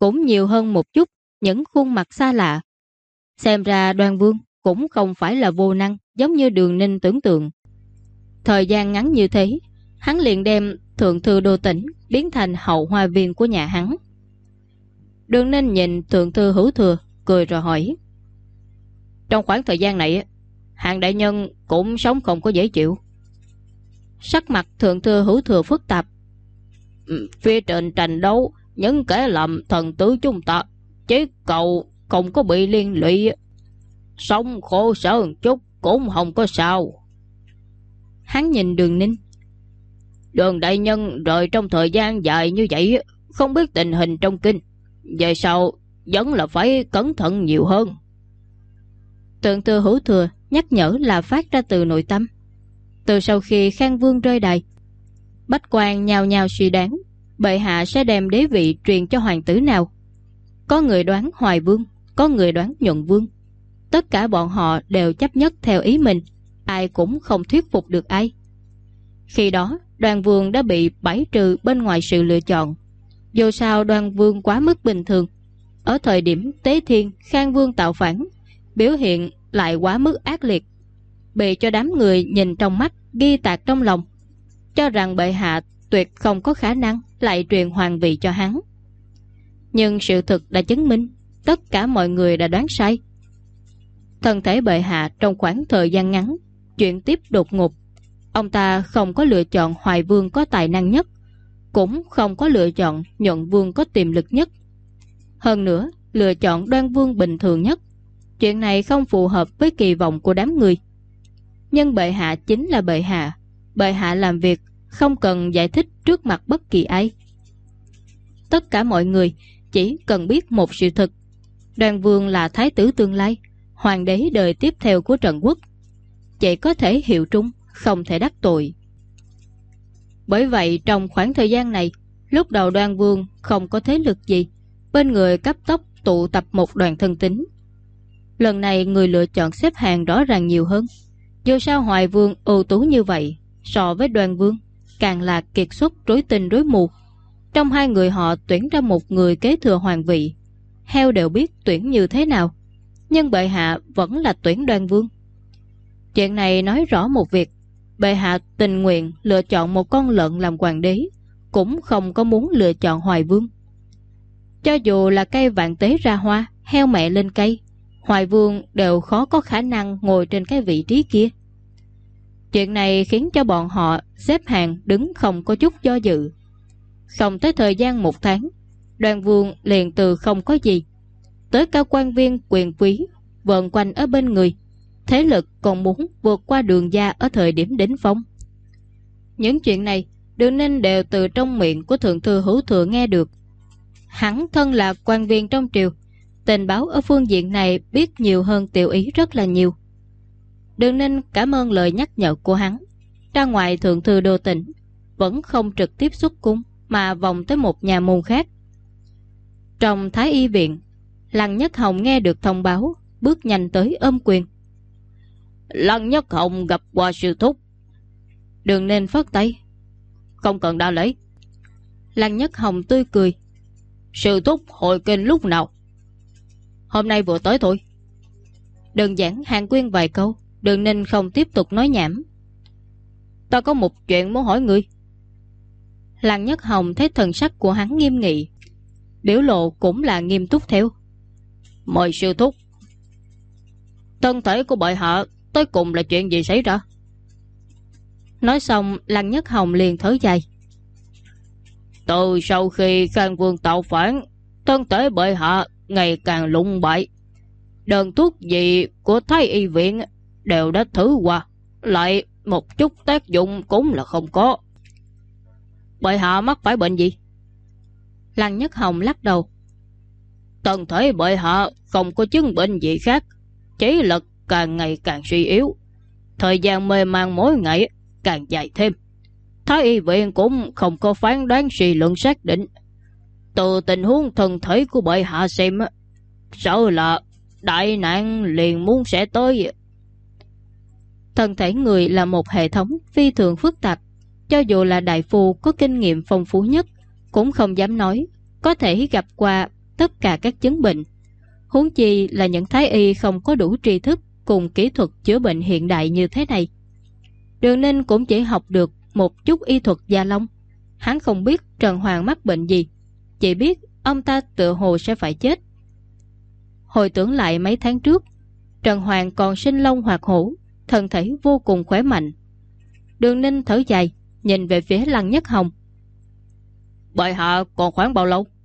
cũng nhiều hơn một chút những khuôn mặt xa lạ. Xem ra Đoan Vương cũng không phải là vô năng giống như Đường Ninh tưởng tượng. Thời gian ngắn như thế, hắn liền đem thượng thư đô tỉnh biến thành hậu hoa viên của nhà hắn. Đường Ninh nhìn thượng thư Hữu Thừa, cười rồi hỏi: trong khoảng thời gian này, Hàn đại nhân cũng sống không có dễ chịu. Sắc mặt thượng thư Hữu Thừa phức tạp. Phía trên tranh đấu, những kẻ làm thần tử chúng ta chỉ cầu không có bị liên lụy, sống khổ sở một chút cũng không có sao. Hắn nhìn Đường Ninh. Đường đại nhân rời trong thời gian dài như vậy, không biết tình hình trong kinh, về sau vẫn là phải cẩn thận nhiều hơn. Thượng thư Hữu Thừa nhắc nhở là phát ra từ nội tâm. Từ sau khi Khang Vương rơi đài, bách quan nhao nhao suy đoán bệ hạ sẽ đem đế vị truyền cho hoàng tử nào. Có người đoán Hoài Vương, có người đoán Nhuận Vương. Tất cả bọn họ đều chấp nhất theo ý mình, ai cũng không thuyết phục được ai. Khi đó Đoan Vương đã bị bãi trừ bên ngoài sự lựa chọn. Dù sao Đoan Vương quá mức bình thường. Ở thời điểm Tế Thiên, Khang Vương tạo phản, biểu hiện lại quá mức ác liệt, bị cho đám người nhìn trong mắt, ghi tạc trong lòng, cho rằng bệ hạ tuyệt không có khả năng lại truyền hoàng vị cho hắn. Nhưng sự thực đã chứng minh tất cả mọi người đã đoán sai. Thân thể bệ hạ trong khoảng thời gian ngắn chuyển tiếp đột ngột. Ông ta không có lựa chọn Hoài Vương có tài năng nhất, cũng không có lựa chọn Nhuận Vương có tiềm lực nhất. Hơn nữa lựa chọn Đoan Vương bình thường nhất. Chuyện này không phù hợp với kỳ vọng của đám người. Nhưng bệ hạ chính là bệ hạ. Bệ hạ làm việc không cần giải thích trước mặt bất kỳ ai. Tất cả mọi người chỉ cần biết một sự thật: Đoan Vương là thái tử tương lai, hoàng đế đời tiếp theo của Trần Quốc. Chỉ có thể hiệu trung, không thể đắc tội. Bởi vậy trong khoảng thời gian này, lúc đầu Đoan Vương không có thế lực gì, bên người cấp tốc tụ tập một đoàn thân tín. Lần này người lựa chọn xếp hàng rõ ràng nhiều hơn. Dù sao Hoài Vương ưu tú như vậy, so với Đoan Vương càng là kiệt xuất rối tinh rối mù. Trong hai người họ tuyển ra một người kế thừa hoàng vị. Heo đều biết tuyển như thế nào, nhưng bệ hạ vẫn là tuyển Đoan Vương. Chuyện này nói rõ một việc: bệ hạ tình nguyện lựa chọn một con lợn làm hoàng đế, cũng không có muốn lựa chọn Hoài Vương. Cho dù là cây vạn tế ra hoa, heo mẹ lên cây, Hoài Vương đều khó có khả năng ngồi trên cái vị trí kia. Chuyện này khiến cho bọn họ xếp hàng đứng không có chút do dự. Không tới thời gian 1 tháng, Đoan Vương liền từ không có gì tới cả quan viên quyền quý vờn quanh ở bên người, thế lực còn muốn vượt qua Đường gia ở thời điểm đỉnh phong. Những chuyện này Đường Ninh đều từ trong miệng của thượng thư Hữu Thừa nghe được. Hắn thân là quan viên trong triều, tình báo ở phương diện này biết nhiều hơn Tiểu Ý rất là nhiều. Đường Ninh cảm ơn lời nhắc nhở của hắn. Ra ngoài thượng thư đô tỉnh, vẫn không trực tiếp xuất cung mà vòng tới một nhà môn khác. Trong Thái Y viện, Lăng Nhất Hồng nghe được thông báo, bước nhanh tới ôm quyền. Lăng Nhất Hồng gặp qua sư thúc. Đường Ninh phất tay. Không cần đa lễ. Lăng Nhất Hồng tươi cười. Sư thúc hội kinh lúc nào? Hôm nay vừa tới thôi. Đơn giản hàng quyên vài câu, Đường Ninh không tiếp tục nói nhảm. Ta có một chuyện muốn hỏi ngươi. Lăng Nhất Hồng thấy thần sắc của hắn nghiêm nghị, biểu lộ cũng là nghiêm túc theo. Mời sư thúc. Thân thể của bệ hạ tới cùng là chuyện gì xảy ra? Nói xong Lăng Nhất Hồng liền thở dài. Từ sau khi Khang Vương tạo phản, thân thể bệ hạ ngày càng lụng bại. Đơn thuốc gì của Thái Y viện đều đã thử qua, lại một chút tác dụng cũng là không có. Bệ hạ mắc phải bệnh gì? Lăng Nhất Hồng lắc đầu. Thân thể bệ hạ không có chứng bệnh gì khác, chỉ là càng ngày càng suy yếu. Thời gian mê man mỗi ngày càng dài thêm. Thái Y viện cũng không có phán đoán suy luận xác định. Từ tình huống thân thể của bệ hạ xem, sợ là đại nạn liền muốn sẽ tới. Thân thể người là một hệ thống phi thường phức tạp. Cho dù là đại phu có kinh nghiệm phong phú nhất, cũng không dám nói có thể gặp qua tất cả các chứng bệnh. Huống chi là những thái y không có đủ tri thức cùng kỹ thuật chữa bệnh hiện đại như thế này. Đường Ninh cũng chỉ học được một chút y thuật da lông. Hắn không biết Trần Hoàng mắc bệnh gì, chỉ biết ông ta tựa hồ sẽ phải chết. Hồi tưởng lại mấy tháng trước, Trần Hoàng còn sinh long hoạt hổ, thân thể vô cùng khỏe mạnh. Đường Ninh thở dài, nhìn về phía Lăng Nhất Hồng. Bệ hạ còn khoảng bao lâu?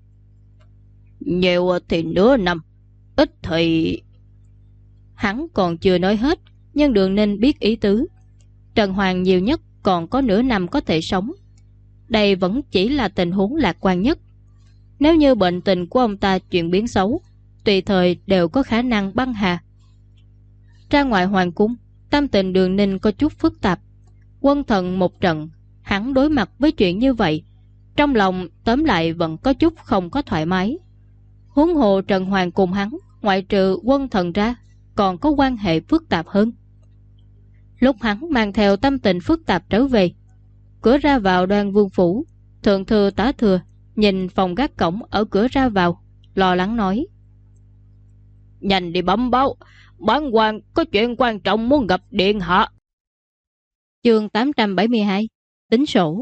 Nhiều thì nửa năm, ít thì... Hắn còn chưa nói hết, nhưng Đường Ninh biết ý tứ. Trần Hoàng nhiều nhất còn có nửa năm có thể sống. Đây vẫn chỉ là tình huống lạc quan nhất. Nếu như bệnh tình của ông ta chuyển biến xấu, tùy thời đều có khả năng băng hà. Ra ngoài hoàng cung, tâm tình Đường Ninh có chút phức tạp. Quân thần một trận, hắn đối mặt với chuyện như vậy, trong lòng tóm lại vẫn có chút không có thoải mái. Huống hồ Trần Hoàng cùng hắn, ngoại trừ quân thần ra, còn có quan hệ phức tạp hơn. Lúc hắn mang theo tâm tình phức tạp trở về, cửa ra vào Đoan Vương phủ, thượng thư tá thừa nhìn phòng gác cổng ở cửa ra vào, lo lắng nói: Nhanh đi bấm báo, bản quan có chuyện quan trọng muốn gặp điện hạ. Chương 872 Tính sổ.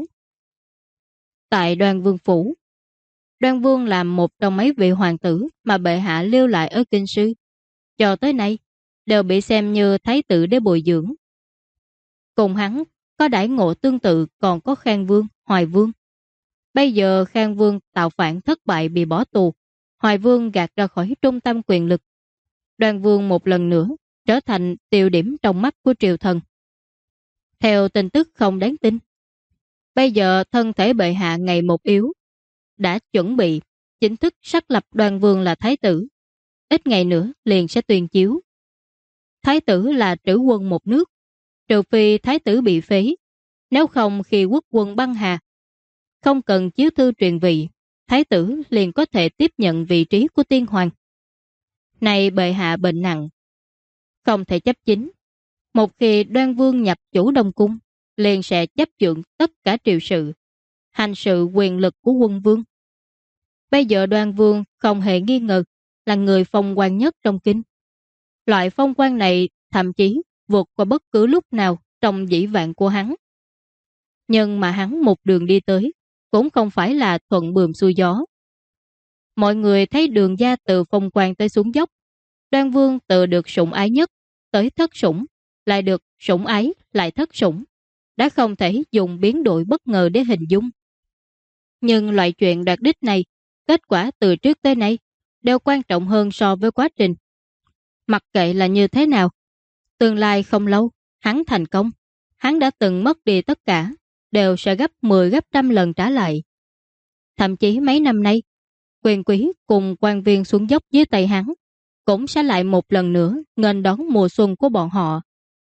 Tại Đoan Vương phủ, Đoan Vương làm một trong mấy vị hoàng tử mà bệ hạ lưu lại ở kinh sư, cho tới nay đều bị xem như thái tử để bồi dưỡng. Cùng hắn có đãi ngộ tương tự còn có Khang Vương, Hoài Vương. Bây giờ Khang Vương tạo phản thất bại bị bỏ tù, Hoài Vương gạt ra khỏi trung tâm quyền lực. Đoan Vương một lần nữa trở thành tiêu điểm trong mắt của triều thần. Theo tin tức không đáng tin, bây giờ thân thể bệ hạ ngày một yếu, đã chuẩn bị chính thức xác lập Đoan Vương là thái tử. Ít ngày nữa liền sẽ tuyên chiếu. Thái tử là trữ quân một nước, trừ phi thái tử bị phế, nếu không khi quốc quân băng hà, không cần chiếu thư truyền vị, thái tử liền có thể tiếp nhận vị trí của tiên hoàng. Này bệ hạ bệnh nặng, không thể chấp chính. Một khi Đoan Vương nhập chủ Đông Cung, liền sẽ chấp chưởng tất cả triều sự, hành sự quyền lực của quân vương. Bây giờ Đoan Vương không hề nghi ngờ là người phong quan nhất trong kinh. Loại phong quan này thậm chí vượt qua bất cứ lúc nào trong dĩ vãng của hắn. Nhưng mà hắn một đường đi tới cũng không phải là thuận buồm xuôi gió. Mọi người thấy đường gia từ phong quan tới xuống dốc. Đoan Vương từ được sủng ái nhất tới thất sủng, lại được sủng ái lại thất sủng, đã không thể dùng biến đổi bất ngờ để hình dung. Nhưng loại chuyện đạt đích này, kết quả từ trước tới nay đều quan trọng hơn so với quá trình. Mặc kệ là như thế nào, tương lai không lâu hắn thành công, hắn đã từng mất đi tất cả, đều sẽ gấp 10 gấp trăm lần trả lại. Thậm chí mấy năm nay, quyền quý cùng quan viên xuống dốc dưới tay hắn cũng sẽ lại một lần nữa nghênh đón mùa xuân của bọn họ.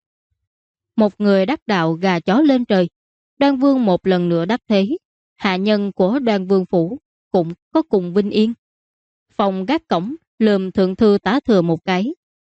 Một người đắc đạo gà chó lên trời, Đoan Vương một lần nữa đắc thế, hạ nhân của Đoan Vương phủ cũng có cùng vinh yên. Phòng gác cổng lườm thượng thư tá thừa một cái.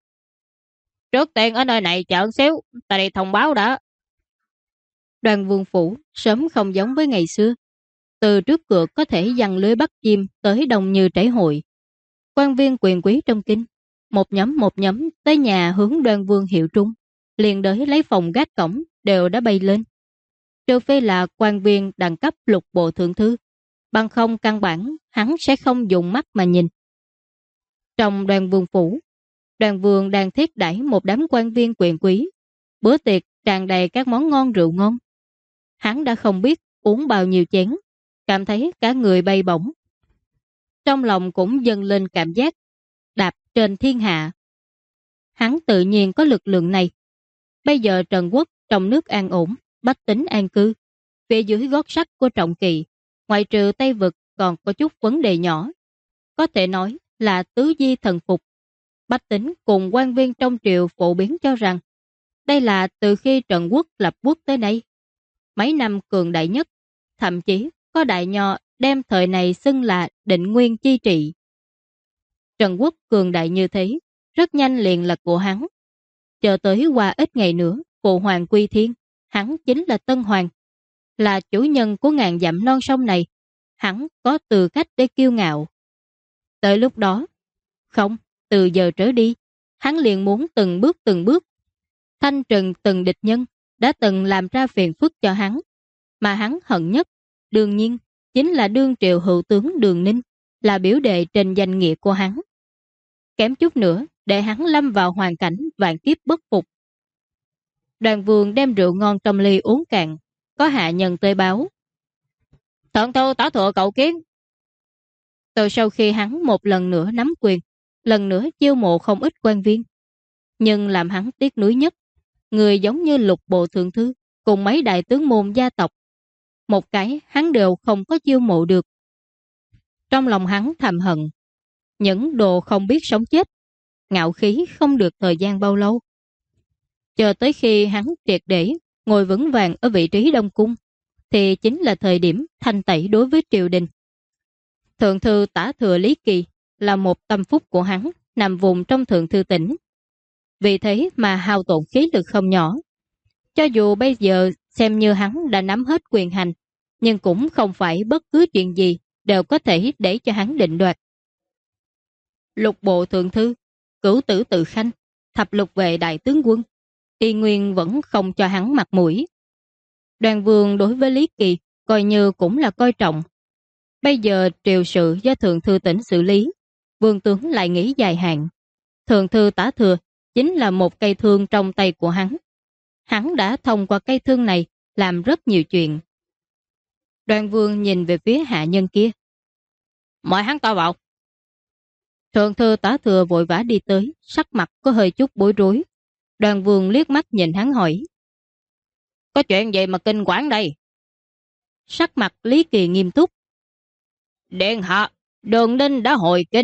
Trước tiên ở nơi này chờ xíu, ta đi thông báo đã. Đoan Vương phủ sớm không giống với ngày xưa. Từ trước cửa có thể giăng lưới bắt chim tới đông như trảy hội. Quan viên quyền quý trong kinh, một nhóm tới nhà hướng Đoan Vương hiệu trung, liền đới lấy phòng gác cổng đều đã bay lên. Trừ phi là quan viên đẳng cấp lục bộ thượng thư, bằng không căn bản hắn sẽ không dùng mắt mà nhìn. Trong Đoan Vương phủ, Đoan Vương đang thiết đãi một đám quan viên quyền quý, bữa tiệc tràn đầy các món ngon rượu ngon. Hắn đã không biết uống bao nhiêu chén, cảm thấy cả người bay bổng. Trong lòng cũng dâng lên cảm giác đạp trên thiên hạ. Hắn tự nhiên có lực lượng này. Bây giờ Trần Quốc trong nước an ổn, bách tính an cư. Phía dưới gót sắt của Trọng Kỳ, ngoại trừ Tây Vực còn có chút vấn đề nhỏ. Có thể nói là tứ di thần phục. Bách tính cùng quan viên trong triều phổ biến cho rằng đây là từ khi Trần Quốc lập quốc tới nay mấy năm cường đại nhất, thậm chí có đại nho đem thời này xưng là định nguyên chi trị. Trần Quốc cường đại như thế, rất nhanh liền là của hắn. Chờ tới qua ít ngày nữa, phụ hoàng quy thiên, hắn chính là Tân Hoàng, là chủ nhân của ngàn dặm non sông này, hắn có tư cách để kiêu ngạo. Tới lúc đó, không, từ giờ trở đi, hắn liền muốn từng bước thanh trừng từng địch nhân đã từng làm ra phiền phức cho hắn, mà hắn hận nhất, đương nhiên, chính là đương triều hữu tướng Đường Ninh, là biểu đệ trên danh nghĩa của hắn. Kém chút nữa, để hắn lâm vào hoàn cảnh vạn kiếp bất phục. Đoàn Vương đem rượu ngon trong ly uống cạn, có hạ nhân tới báo. Thượng thư tả thừa cầu kiến. Từ sau khi hắn một lần nữa nắm quyền, lần nữa chiêu mộ không ít quan viên, nhưng làm hắn tiếc nuối nhất, người giống như Lục Bộ Thượng Thư cùng mấy đại tướng môn gia tộc, một cái hắn đều không có chiêu mộ được. Trong lòng hắn thầm hận, những đồ không biết sống chết, ngạo khí không được thời gian bao lâu. Chờ tới khi hắn triệt để ngồi vững vàng ở vị trí Đông Cung, thì chính là thời điểm thanh tẩy đối với triều đình. Thượng thư tả thừa Lý Kỳ là một tâm phúc của hắn, nằm vùng trong thượng thư tỉnh. Vì thế mà hao tổn khí lực không nhỏ. Cho dù bây giờ xem như hắn đã nắm hết quyền hành, nhưng cũng không phải bất cứ chuyện gì đều có thể để cho hắn định đoạt. Lục bộ thượng thư, cửu tử tự khanh, thập lục vệ đại tướng quân, y nguyên vẫn không cho hắn mặt mũi. Đoàn Vương đối với Lý Kỳ coi như cũng là coi trọng. Bây giờ triều sự do thượng thư tỉnh xử lý, vương tướng lại nghĩ dài hạn. Thượng thư tả thừa chính là một cây thương trong tay của hắn. Hắn đã thông qua cây thương này làm rất nhiều chuyện. Đoàn Vương nhìn về phía hạ nhân kia. Mời hắn ta vào. Thượng thư tả thừa vội vã đi tới, sắc mặt có hơi chút bối rối. Đoàn Vương liếc mắt nhìn hắn hỏi. Có chuyện gì mà kinh quản đây? Sắc mặt Lý Kỳ nghiêm túc. Điện hạ, Đường Ninh đã hồi kinh.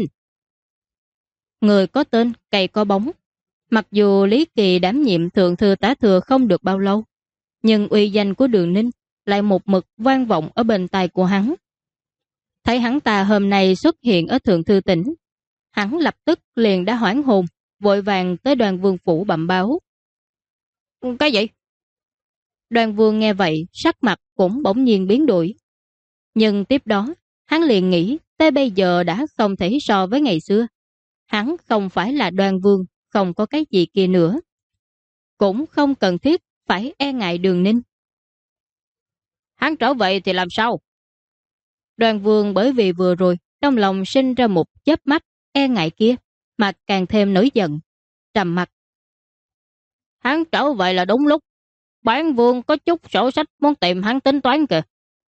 Người có tên, cây có bóng. Mặc dù Lý Kỳ đảm nhiệm thượng thư tả thừa không được bao lâu, nhưng uy danh của Đường Ninh lại một mực vang vọng ở bên tai của hắn. Thấy hắn ta hôm nay xuất hiện ở thượng thư tỉnh, hắn lập tức liền đã hoảng hồn, vội vàng tới Đoàn Vương phủ bẩm báo. Cái gì? Đoàn Vương nghe vậy, sắc mặt cũng bỗng nhiên biến đổi. Nhưng tiếp đó, hắn liền nghĩ tới bây giờ đã không thể so với ngày xưa. Hắn không phải là Đoàn Vương, không có cái gì kia nữa. Cũng không cần thiết phải e ngại Đường Ninh. Hắn trở về thì làm sao? Đoàn Vương bởi vì vừa rồi trong lòng sinh ra một chớp mắt e ngại kia, mà càng thêm nổi giận, trầm mặt. Hắn trở về là đúng lúc. Bản Vương có chút sổ sách muốn tìm hắn tính toán kìa.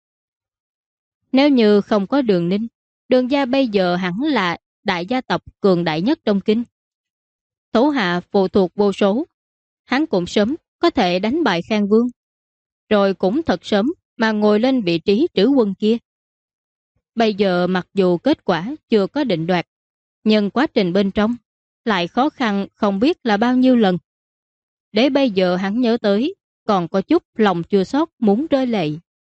Nếu như không có Đường Ninh, Đường gia bây giờ hẳn là đại gia tộc cường đại nhất trong kinh. Thủ hạ phụ thuộc vô số, hắn cũng sớm có thể đánh bại Khang Vương, rồi cũng thật sớm mà ngồi lên vị trí trữ quân kia. Bây giờ mặc dù kết quả chưa có định đoạt, nhưng quá trình bên trong lại khó khăn không biết là bao nhiêu lần. Để bây giờ hắn nhớ tới, còn có chút lòng chua xót muốn rơi lệ.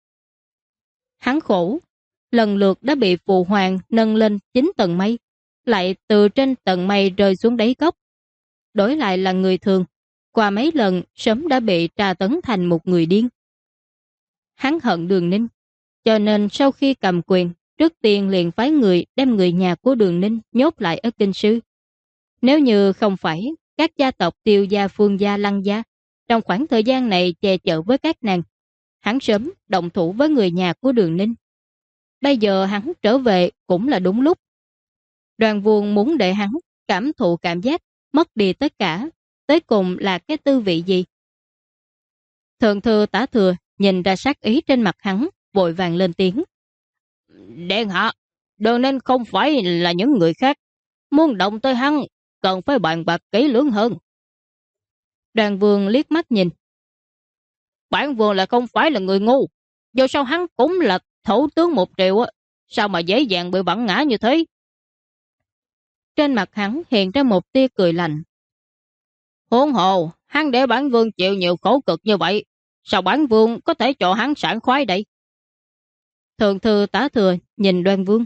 Hắn khổ, lần lượt đã bị phụ hoàng nâng lên 9 tầng mây, lại từ trên tầng mây rơi xuống đáy cốc. Đổi lại là người thường, qua mấy lần sớm đã bị tra tấn thành một người điên. Hắn hận Đường Ninh, cho nên sau khi cầm quyền, trước tiên liền phái người đem người nhà của Đường Ninh nhốt lại ở kinh sư. Nếu như không phải các gia tộc Tiêu gia, Phương gia, Lăng gia trong khoảng thời gian này che chở với các nàng, hắn sớm động thủ với người nhà của Đường Ninh. Bây giờ hắn trở về cũng là đúng lúc. Đoàn Vương muốn để hắn cảm thụ cảm giác mất đi tất cả, tới cùng là cái tư vị gì? Thượng thư tả thừa nhìn ra sát ý trên mặt hắn, vội vàng lên tiếng. Điện hạ, Đường Ninh không phải là những người khác. Muốn động tới hắn, cần phải bàn bạc kỹ lưỡng hơn. Đoàn Vương liếc mắt nhìn. Bản Vương là không phải là người ngu. Dù sao hắn cũng là thủ tướng một triều, sao mà dễ dàng bị bắn ngã như thế? Trên mặt hắn hiện ra một tia cười lạnh. Huống hồ, hắn để bản Vương chịu nhiều khổ cực như vậy, sao bản Vương có thể cho hắn sảng khoái đây? Thượng thư tả thừa nhìn Đoàn Vương.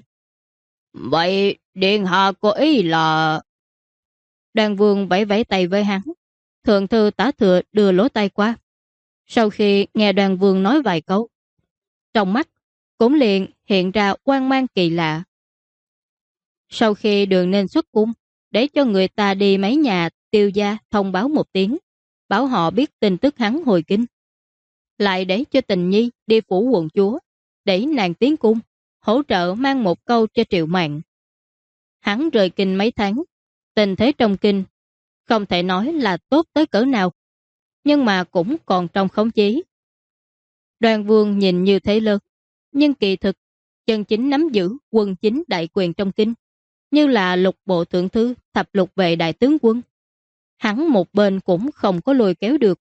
Vậy điện hạ có ý là... Đoàn Vương vẫy vẫy tay với hắn. Thượng thư tả thừa đưa lỗ tay qua. Sau khi nghe Đoàn Vương nói vài câu, trong mắt cũng liền hiện ra quang mang kỳ lạ. Sau khi Đường Ninh xuất cung, để cho người ta đi mấy nhà Tiêu gia thông báo một tiếng, bảo họ biết tin tức hắn hồi kinh. Lại để cho Tình Nhi đi phủ quận chúa, để nàng tiến cung, hỗ trợ mang một câu cho Triệu Mạn. Hắn rời kinh mấy tháng, tình thế trong kinh không thể nói là tốt tới cỡ nào, nhưng mà cũng còn trong khống chế. Đoan Vương nhìn như thế lớn, nhưng kỳ thực chân chính nắm giữ quân chính đại quyền trong kinh, như là lục bộ thượng thư, thập lục vệ đại tướng quân. Hắn một bên cũng không có lôi kéo được.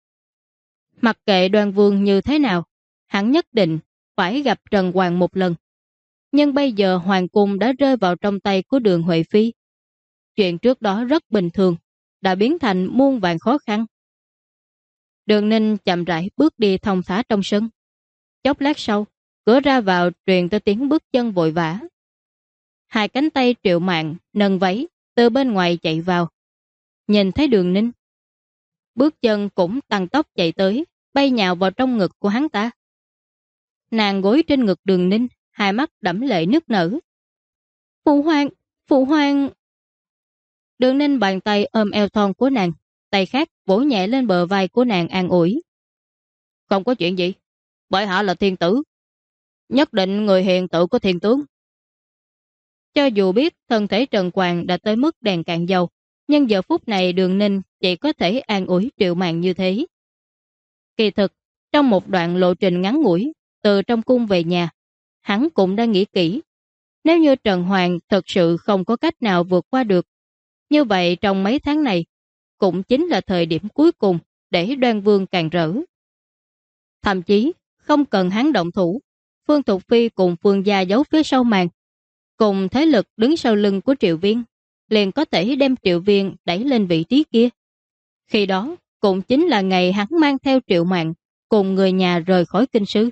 Mặc kệ Đoan Vương như thế nào, hắn nhất định phải gặp Trần Hoàng một lần. Nhưng bây giờ hoàng cung đã rơi vào trong tay của Đường Huệ Phi. Chuyện trước đó rất bình thường, đã biến thành muôn vàn khó khăn. Đường Ninh chậm rãi bước đi thong thả trong sân. Chốc lát sau, cửa ra vào truyền tới tiếng bước chân vội vã. Hai cánh tay Triệu Mạn nâng váy từ bên ngoài chạy vào. Nhìn thấy Đường Ninh, bước chân cũng tăng tốc chạy tới, bay nhào vào trong ngực của hắn ta. Nàng gối trên ngực Đường Ninh, hai mắt đẫm lệ nức nở. Phụ hoàng, phụ hoàng. Đường Ninh bàn tay ôm eo thon của nàng, tay khác vỗ nhẹ lên bờ vai của nàng an ủi. Không có chuyện gì, bệ hạ là thiên tử, nhất định người hiền tự có thiên tướng. Cho dù biết thân thể Trần Hoàng đã tới mức đèn cạn dầu, nhưng giờ phút này Đường Ninh chỉ có thể an ủi Triệu Mạn như thế. Kỳ thực, trong một đoạn lộ trình ngắn ngủi, từ trong cung về nhà, hắn cũng đã nghĩ kỹ. Nếu như Trần Hoàng thật sự không có cách nào vượt qua được, như vậy trong mấy tháng này, cũng chính là thời điểm cuối cùng để Đoan Vương càng rỡ. Thậm chí, không cần hắn động thủ, Phương Thục Phi cùng Phương gia giấu phía sau màn, cùng thế lực đứng sau lưng của Triệu Viên, liền có thể đem Triệu Viên đẩy lên vị trí kia. Khi đó, cũng chính là ngày hắn mang theo Triệu Mạn cùng người nhà rời khỏi kinh sư.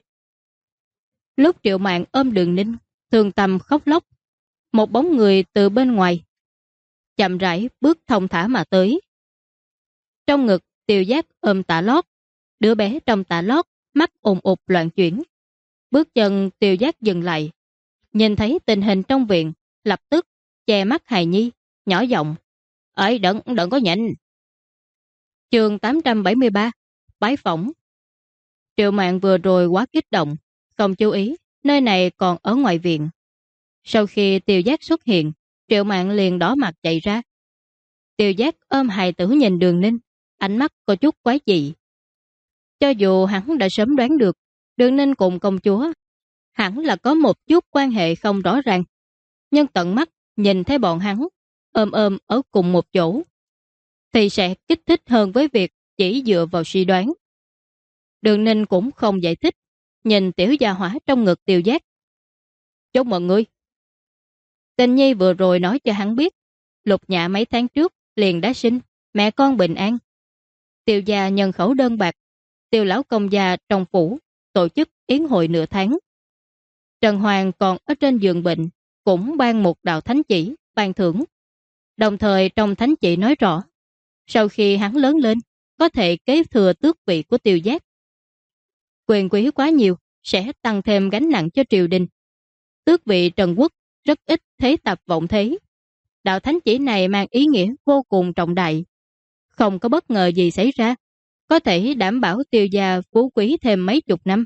Lúc Triệu Mạn ôm Đường Ninh, thương tâm khóc lóc, một bóng người từ bên ngoài chậm rãi bước thong thả mà tới. Trong ngực Tiêu Giác ôm Tạ Lót, đứa bé trong Tạ Lót mắt ồn ụt loạn chuyển. Bước chân Tiêu Giác dừng lại, nhìn thấy tình hình trong viện, lập tức che mắt hài nhi, nhỏ giọng: "Ấy đừng có nhịn." Chương 873 Bái phỏng. Triệu Mạn vừa rồi quá kích động, không chú ý nơi này còn ở ngoài viện. Sau khi Tiêu Giác xuất hiện, Triệu Mạn liền đỏ mặt chạy ra. Tiêu Giác ôm hài tử nhìn Đường Ninh, ánh mắt có chút quái dị. Cho dù hắn đã sớm đoán được Đường Ninh cùng công chúa hẳn là có một chút quan hệ không rõ ràng, nhưng tận mắt nhìn thấy bọn hắn ôm ở cùng một chỗ thì sẽ kích thích hơn với việc chỉ dựa vào suy đoán. Đường Ninh cũng không giải thích, nhìn tiểu gia hỏa trong ngực Tiêu Giác. "Chúc mừng ngươi." Tình Nhi vừa rồi nói cho hắn biết, Lục Nhã mấy tháng trước liền đã sinh, mẹ con bình an. Tiêu gia nhân khẩu đơn bạc, Tiêu lão công gia trong phủ tổ chức yến hội nửa tháng. Trần Hoàng còn ở trên giường bệnh, cũng ban một đạo thánh chỉ ban thưởng. Đồng thời trong thánh chỉ nói rõ, sau khi hắn lớn lên, có thể kế thừa tước vị của Tiêu Giác. Quyền quý quá nhiều sẽ tăng thêm gánh nặng cho triều đình. Tước vị Trần Quốc rất ít thế tập vọng thế. Đạo thánh chỉ này mang ý nghĩa vô cùng trọng đại. Không có bất ngờ gì xảy ra, có thể đảm bảo Tiêu gia phú quý thêm mấy chục năm.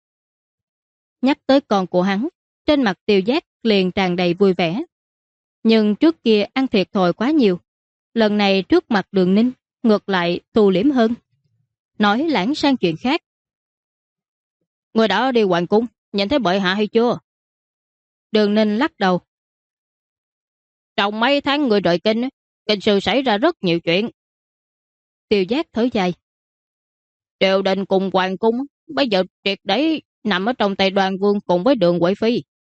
Nhắc tới con của hắn, trên mặt Tiêu Giác liền tràn đầy vui vẻ. Nhưng trước kia ăn thiệt thòi quá nhiều, lần này trước mặt Đường Ninh ngược lại thu liễm hơn. Nói lãng sang chuyện khác. "Người đã đi hoàng cung, nhìn thấy bệ hạ hay chưa?" Đường Ninh lắc đầu. "Trong mấy tháng người rời kinh, kinh sư xảy ra rất nhiều chuyện." Tiêu Giác thở dài. "Triều đình cùng hoàng cung bây giờ triệt để nằm ở trong tay Đoan Vương cùng với Đường Huệ Phi.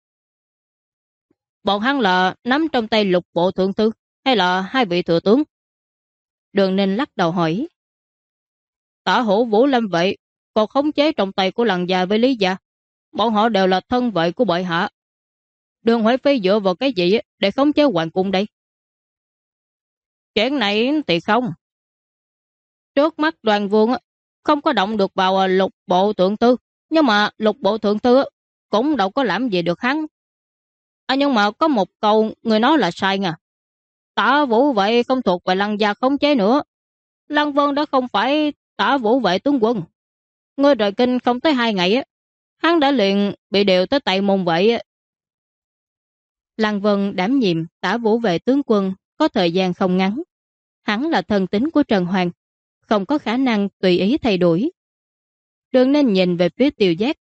Bọn hắn là nắm trong tay lục bộ thượng thư hay là hai vị thừa tướng?" Đường Ninh lắc đầu hỏi. "Tả hữu Vũ Lâm vậy, còn khống chế trong tay của Lăng gia với Lý gia. Bọn họ đều là thân vệ của bệ hạ. Đường Huệ Phi dựa vào cái gì để khống chế hoàng cung đây?" "Chuyện này thì không. Trước mắt Đoan Vương không có động được vào lục bộ thượng thư, nhưng mà lục bộ thượng thư cũng đâu có làm gì được hắn. Nhưng mà có một câu người nói là sai nha. Tả Vũ Vệ không thuộc về Lăng gia khống chế nữa. Lăng Vân đã không phải Tả Vũ Vệ tướng quân. Ngươi rời kinh không tới 2 ngày á, hắn đã liền bị điều tới Tây Môn Vệ á. Lăng Vân đảm nhiệm Tả Vũ Vệ tướng quân có thời gian không ngắn. Hắn là thân tín của Trần Hoàng, không có khả năng tùy ý thay đổi. Đường nên nhìn về phía Tiêu Giác.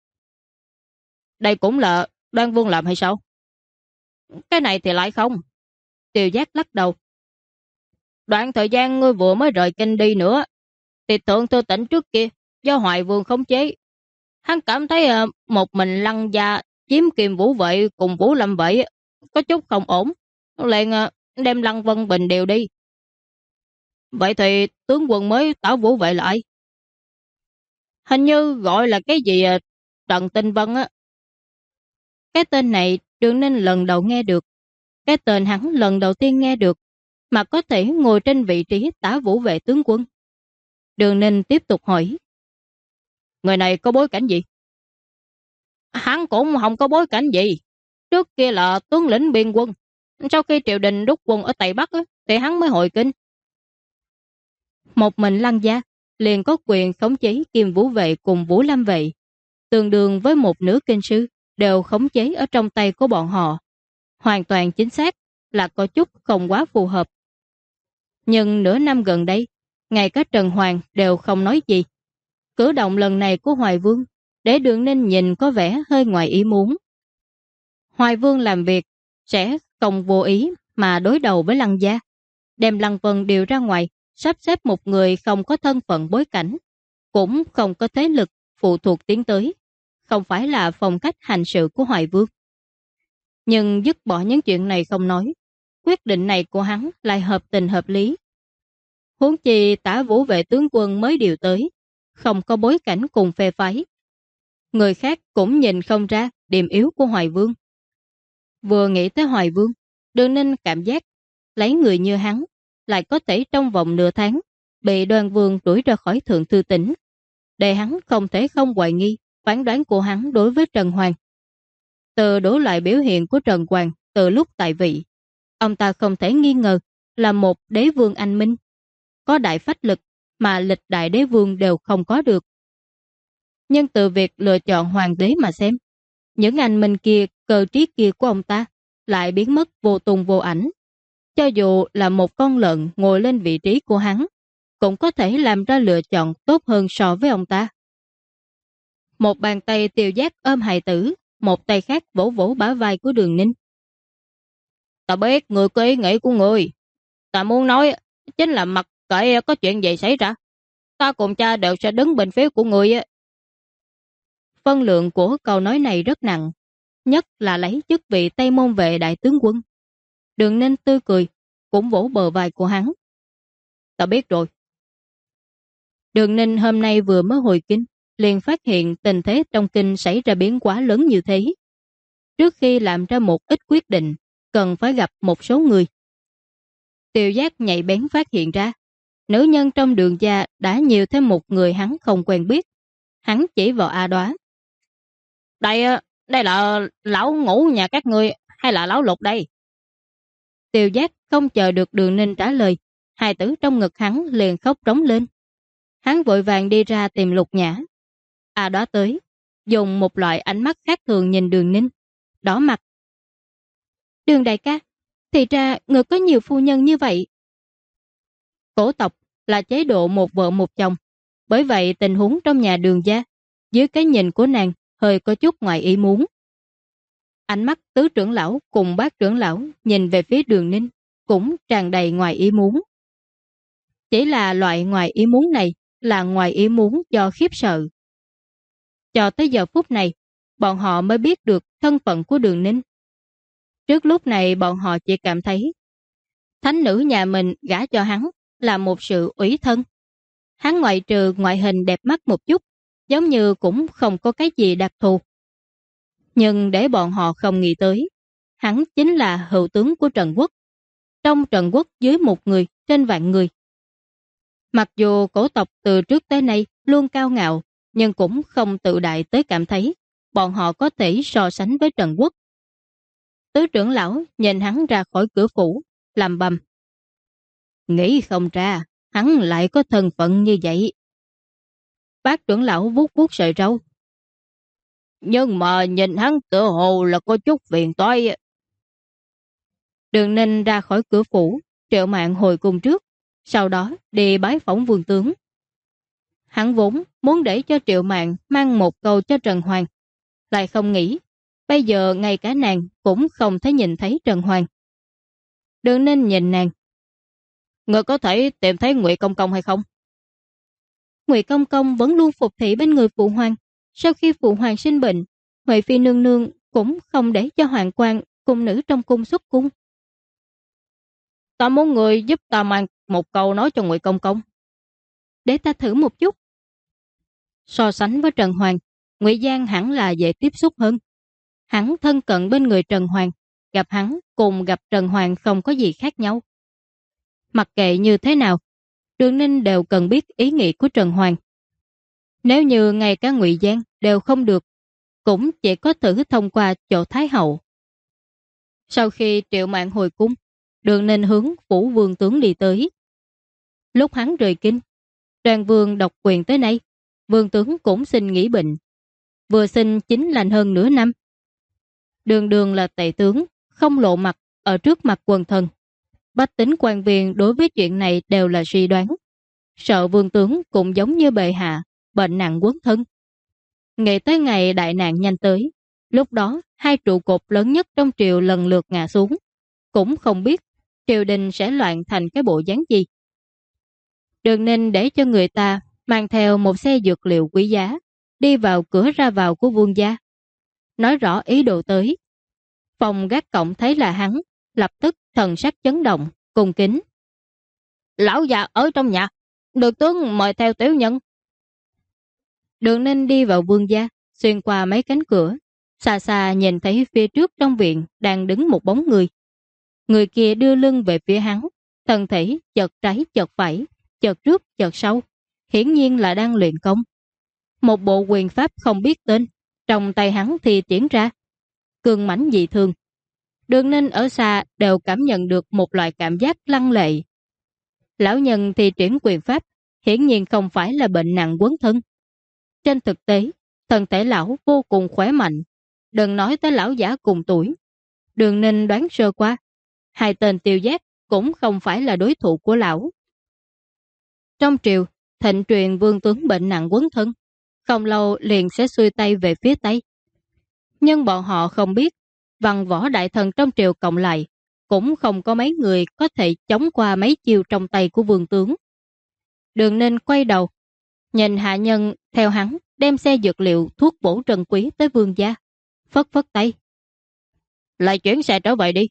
Đây cũng là Đoan Vương làm hay sao? Cái này thì lại không. Tiêu Giác lắc đầu. Đoạn thời gian ngươi vừa mới rời kinh đi nữa, thì thượng thư tỉnh trước kia do Hoài Vương khống chế. Hắn cảm thấy một mình Lăng gia chiếm Kim Vũ Vệ cùng Vũ Lâm Vệ có chút không ổn, liền đem Lăng Vân Bình điều đi. Vậy thì tướng quân mới Tả Vũ Vệ lại, hình như gọi là cái gì Trần Tinh Vân á. Cái tên này Đường Ninh lần đầu nghe được. Cái tên hắn lần đầu tiên nghe được mà có thể ngồi trên vị trí Tả Vũ Vệ tướng quân. Đường Ninh tiếp tục hỏi. Người này có bối cảnh gì? Hắn cũng không có bối cảnh gì. Trước kia là tướng lĩnh biên quân. Sau khi triều đình rút quân ở Tây Bắc thì hắn mới hồi kinh. Một mình Lăng gia liền có quyền khống chế Kim Vũ Vệ cùng Vũ Lâm Vệ, tương đương với một nửa kinh sư đều khống chế ở trong tay của bọn họ. Hoàn toàn chính xác là có chút không quá phù hợp. Nhưng nửa năm gần đây, ngay cả Trần Hoàng đều không nói gì. Cử động lần này của Hoài Vương để Đường Ninh nhìn có vẻ hơi ngoài ý muốn. Hoài Vương làm việc sẽ không vô ý mà đối đầu với Lăng gia, đem Lăng Vân điều ra ngoài, sắp xếp một người không có thân phận bối cảnh, cũng không có thế lực phụ thuộc tiến tới, không phải là phong cách hành sự của Hoài Vương. Nhưng dứt bỏ những chuyện này không nói, quyết định này của hắn lại hợp tình hợp lý. Huống chi Tả Vũ Vệ tướng quân mới điều tới, không có bối cảnh cùng phe phái. Người khác cũng nhìn không ra điểm yếu của Hoài Vương. Vừa nghĩ tới Hoài Vương, Đường Ninh cảm giác lấy người như hắn lại có thể trong vòng nửa tháng bị Đoan Vương đuổi ra khỏi Thượng Thư Tỉnh, để hắn không thể không hoài nghi phán đoán của hắn đối với Trần Hoàng. Từ đủ loại biểu hiện của Trần Hoàng từ lúc tại vị, ông ta không thể nghi ngờ là một đế vương anh minh, có đại phách lực mà lịch đại đế vương đều không có được. Nhưng từ việc lựa chọn hoàng đế mà xem, những anh minh kia, cơ trí kia của ông ta lại biến mất vô tung vô ảnh. Cho dù là một con lợn ngồi lên vị trí của hắn, cũng có thể làm ra lựa chọn tốt hơn so với ông ta. Một bàn tay Tiêu Giác ôm hài tử, một tay khác vỗ vỗ bả vai của Đường Ninh. Ta biết người có ý nghĩ của người. Ta muốn nói chính là mặc kệ có chuyện gì xảy ra, ta cùng cha đều sẽ đứng bên phía của người. Phân lượng của câu nói này rất nặng, nhất là lấy chức vị Tây Môn Vệ đại tướng quân. Đường Ninh tươi cười, cũng vỗ bờ vai của hắn. Ta biết rồi. Đường Ninh hôm nay vừa mới hồi kinh, liền phát hiện tình thế trong kinh xảy ra biến quá lớn như thế. Trước khi làm ra một ít quyết định, cần phải gặp một số người. Tiêu Giác nhạy bén phát hiện ra, nữ nhân trong Đường gia đã nhiều thêm một người hắn không quen biết. Hắn chỉ vào A Đoá. Đây là lão ngũ nhà các ngươi hay là lão Lục đây? Tiêu Giác không chờ được Đường Ninh trả lời, hài tử trong ngực hắn liền khóc trống lên. Hắn vội vàng đi ra tìm Lục Nhã. A Đoá tới, dùng một loại ánh mắt khác thường nhìn Đường Ninh, đỏ mặt. Đường đại ca, thì ra người có nhiều phu nhân như vậy. Cổ tộc là chế độ một vợ một chồng, bởi vậy tình huống trong nhà Đường gia, dưới cái nhìn của nàng hơi có chút ngoài ý muốn. Ánh mắt tứ trưởng lão cùng bác trưởng lão nhìn về phía Đường Ninh cũng tràn đầy ngoài ý muốn. Chỉ là loại ngoài ý muốn này là ngoài ý muốn do khiếp sợ. Cho tới giờ phút này, bọn họ mới biết được thân phận của Đường Ninh. Trước lúc này bọn họ chỉ cảm thấy thánh nữ nhà mình gả cho hắn là một sự ủy thân. Hắn ngoại trừ ngoại hình đẹp mắt một chút, giống như cũng không có cái gì đặc thù. Nhưng để bọn họ không nghĩ tới, hắn chính là hữu tướng của Trần Quốc. Trong Trần Quốc dưới một người trên vạn người. Mặc dù cổ tộc từ trước tới nay luôn cao ngạo, nhưng cũng không tự đại tới cảm thấy bọn họ có thể so sánh với Trần Quốc. Tứ trưởng lão nhìn hắn ra khỏi cửa phủ, làm bầm. Nghĩ không ra, hắn lại có thân phận như vậy. Bác trưởng lão vuốt vuốt sợi râu. Nhưng mà nhìn hắn tựa hồ là có chút phiền toái. Đường Ninh ra khỏi cửa phủ, Triệu Mạn hồi cung trước, sau đó đi bái phỏng vương tướng. Hắn vốn muốn để cho Triệu Mạn mang một câu cho Trần Hoàng, lại không nghĩ, bây giờ ngay cả nàng cũng không thấy nhìn thấy Trần Hoàng. Đường Ninh nhìn nàng. Người có thể tìm thấy Ngụy Công Công hay không? Ngụy Công Công vẫn luôn phục thị bên người phụ hoàng. Sau khi phụ hoàng sinh bệnh, Huệ Phi nương nương cũng không để cho hoàng quan cung nữ trong cung xuất cung. Ta muốn người giúp ta mang một câu nói cho Ngụy Công Công. Để ta thử một chút. So sánh với Trần Hoàng, Ngụy Giang hẳn là dễ tiếp xúc hơn. Hắn thân cận bên người Trần Hoàng, gặp hắn cùng gặp Trần Hoàng không có gì khác nhau. Mặc kệ như thế nào, Đường Ninh đều cần biết ý nghĩ của Trần Hoàng. Nếu như ngay cả Ngụy Giang đều không được, cũng chỉ có thử thông qua chỗ Thái Hậu. Sau khi Triệu Mạn hồi cung, Đường Ninh hướng phủ vương tướng đi tới. Lúc hắn rời kinh, Đoàn vương độc quyền tới nay, vương tướng cũng xin nghỉ bệnh. Vừa xin chính lành hơn nửa năm. Đường Đường là tể tướng, không lộ mặt ở trước mặt quần thần. Bách tính quan viên đối với chuyện này đều là suy đoán. Sợ vương tướng cũng giống như bệ hạ, bệnh nặng quấn thân. Nghĩ tới ngày đại nạn nhanh tới, lúc đó hai trụ cột lớn nhất trong triều lần lượt ngã xuống. Cũng không biết triều đình sẽ loạn thành cái bộ dáng gì. Đường Ninh để cho người ta mang theo một xe dược liệu quý giá, đi vào cửa ra vào của vương gia. Nói rõ ý đồ tới. Phòng gác cổng thấy là hắn, lập tức thần sắc chấn động, cung kính. Lão già ở trong nhà, được tướng mời theo tiểu nhân. Đường Ninh đi vào vương gia, xuyên qua mấy cánh cửa. Xa xa nhìn thấy phía trước trong viện đang đứng một bóng người. Người kia đưa lưng về phía hắn, thân thể chợt trái chợt phải, chợt trước chợt sau, hiển nhiên là đang luyện công. Một bộ quyền pháp không biết tên, trong tay hắn thì triển ra, cường mãnh dị thường. Đường Ninh ở xa đều cảm nhận được một loại cảm giác lăng lệ. Lão nhân thì triển quyền pháp, hiển nhiên không phải là bệnh nặng quấn thân. Trên thực tế, thân thể lão vô cùng khỏe mạnh, đừng nói tới lão giả cùng tuổi. Đường Ninh đoán sơ qua, hai tên tiêu giác cũng không phải là đối thủ của lão. Trong triều, thịnh truyền vương tướng bệnh nặng quấn thân, không lâu liền sẽ xuôi tay về phía Tây. Nhưng bọn họ không biết, văn võ đại thần trong triều cộng lại, cũng không có mấy người có thể chống qua mấy chiêu trong tay của vương tướng. Đường Ninh quay đầu, nhìn hạ nhân theo hắn đem xe dược liệu thuốc bổ trần quý tới vương gia, phất phất tay. Lại chuyển xe trở về đi.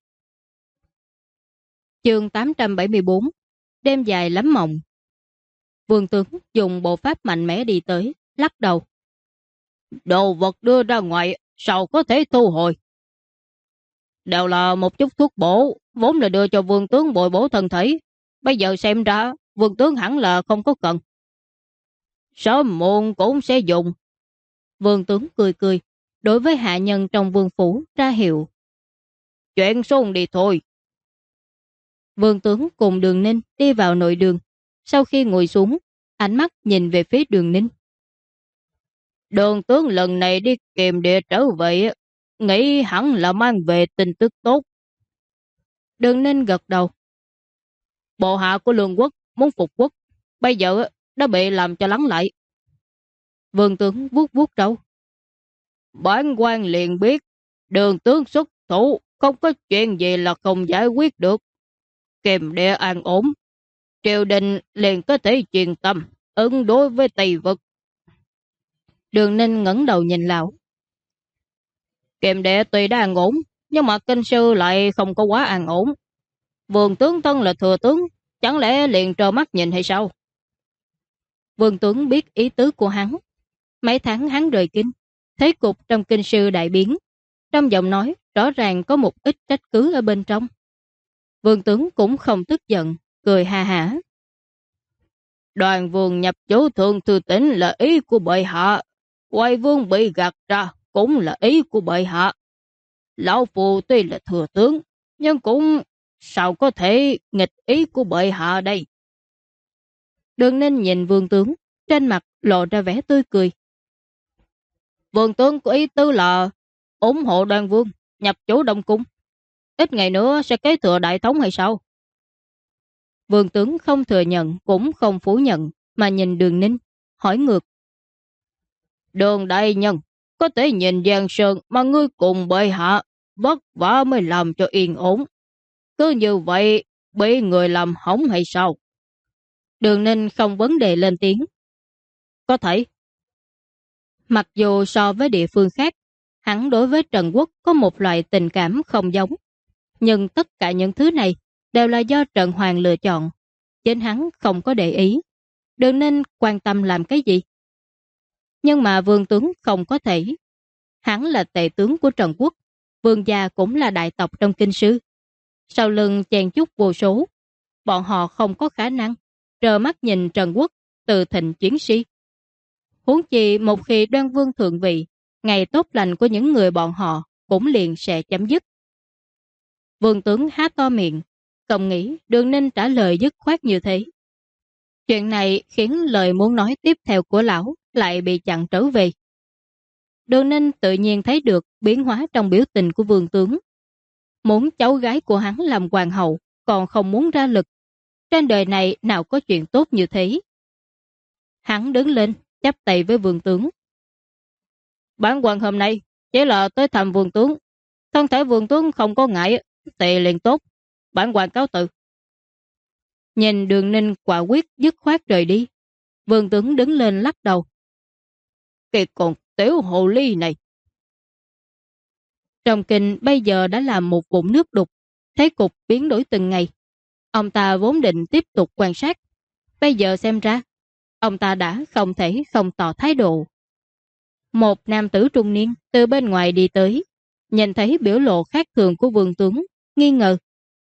Chương 874, đêm dài lắm mộng. Vương tướng dùng bộ pháp mạnh mẽ đi tới, lắc đầu. Đồ vật đưa ra ngoài, sao có thể thu hồi? Đều là một chút thuốc bổ, vốn là đưa cho vương tướng bồi bổ thân thể. Bây giờ xem ra, vương tướng hẳn là không có cần. Sớm muộn cũng sẽ dùng. Vương tướng cười cười, đối với hạ nhân trong vương phủ ra hiệu. Chuyện xuống đi thôi. Vương tướng cùng Đường Ninh đi vào nội đường. Sau khi ngồi xuống, ánh mắt nhìn về phía Đường Ninh. Đường tướng lần này đi kiềm địa trở về, nghĩ hẳn là mang về tin tức tốt. Đường Ninh gật đầu. Bộ hạ của Lương Quốc muốn phục quốc, bây giờ đã bị làm cho lắng lại. Vương tướng vuốt vuốt râu. Bản quan liền biết, Đường tướng xuất thủ, không có chuyện gì là không giải quyết được. Kiềm địa an ổn, triều đình liền có thể chuyên tâm ứng đối với Tây Vực. Đường Ninh ngẩng đầu nhìn lão. Kiềm địa tuy đã an ổn, nhưng mà kinh sư lại không có quá an ổn. Vương tướng thân là thừa tướng, chẳng lẽ liền trơ mắt nhìn hay sao? Vương tướng biết ý tứ của hắn. Mấy tháng hắn rời kinh, thế cục trong kinh sư đại biến. Trong giọng nói rõ ràng có một ít trách cứ ở bên trong. Vương tướng cũng không tức giận, cười ha hả. Đoàn vương nhập chủ thượng thư tỉnh là ý của bệ hạ, quay vương bị gạt ra cũng là ý của bệ hạ. Lão Phu tuy là thừa tướng, nhưng cũng sao có thể nghịch ý của bệ hạ đây. Đường Ninh nhìn Vương tướng, trên mặt lộ ra vẻ tươi cười. Vương tướng có ý tứ là ủng hộ Đoan Vương nhập chủ Đông Cung. Ít ngày nữa sẽ kế thừa đại thống hay sao? Vương tướng không thừa nhận cũng không phủ nhận, mà nhìn Đường Ninh, hỏi ngược. Đường đại nhân, có thể nhìn Giang Sơn mà ngươi cùng bệ hạ vất vả mới làm cho yên ổn. Cứ như vậy bị người làm hỏng hay sao? Đường Ninh không vấn đề lên tiếng. Có thể. Mặc dù so với địa phương khác, hắn đối với Trần Quốc có một loại tình cảm không giống. Nhưng tất cả những thứ này đều là do Trần Hoàng lựa chọn. Chính hắn không có để ý. Đường Ninh quan tâm làm cái gì? Nhưng mà Vương tướng không có thể. Hắn là tể tướng của Trần Quốc. Vương gia cũng là đại tộc trong kinh sư. Sau lưng chèn chút vô số. Bọn họ không có khả năng trơ mắt nhìn Trần Quốc từ thịnh chiến sĩ. Huống chi một khi Đoan Vương thượng vị, ngày tốt lành của những người bọn họ cũng liền sẽ chấm dứt. Vương tướng há to miệng, không nghĩ Đường Ninh trả lời dứt khoát như thế. Chuyện này khiến lời muốn nói tiếp theo của lão lại bị chặn trở về. Đường Ninh tự nhiên thấy được biến hóa trong biểu tình của vương tướng. Muốn cháu gái của hắn làm hoàng hậu, còn không muốn ra lực. Trên đời này nào có chuyện tốt như thế. Hắn đứng lên, chắp tay với vương tướng. Bản quan hôm nay chỉ là tới thăm vương tướng. Thân thể vương tướng không có ngại thì liền tốt. Bản quan cáo từ. Nhìn Đường Ninh quả quyết dứt khoát rời đi. Vương tướng đứng lên lắc đầu. Cái con tiểu hồ ly này. Trong kinh bây giờ đã là một vũng nước đục. Thế cục biến đổi từng ngày. Ông ta vốn định tiếp tục quan sát. Bây giờ xem ra, ông ta đã không thể không tỏ thái độ. Một nam tử trung niên từ bên ngoài đi tới, nhìn thấy biểu lộ khác thường của vương tướng, nghi ngờ.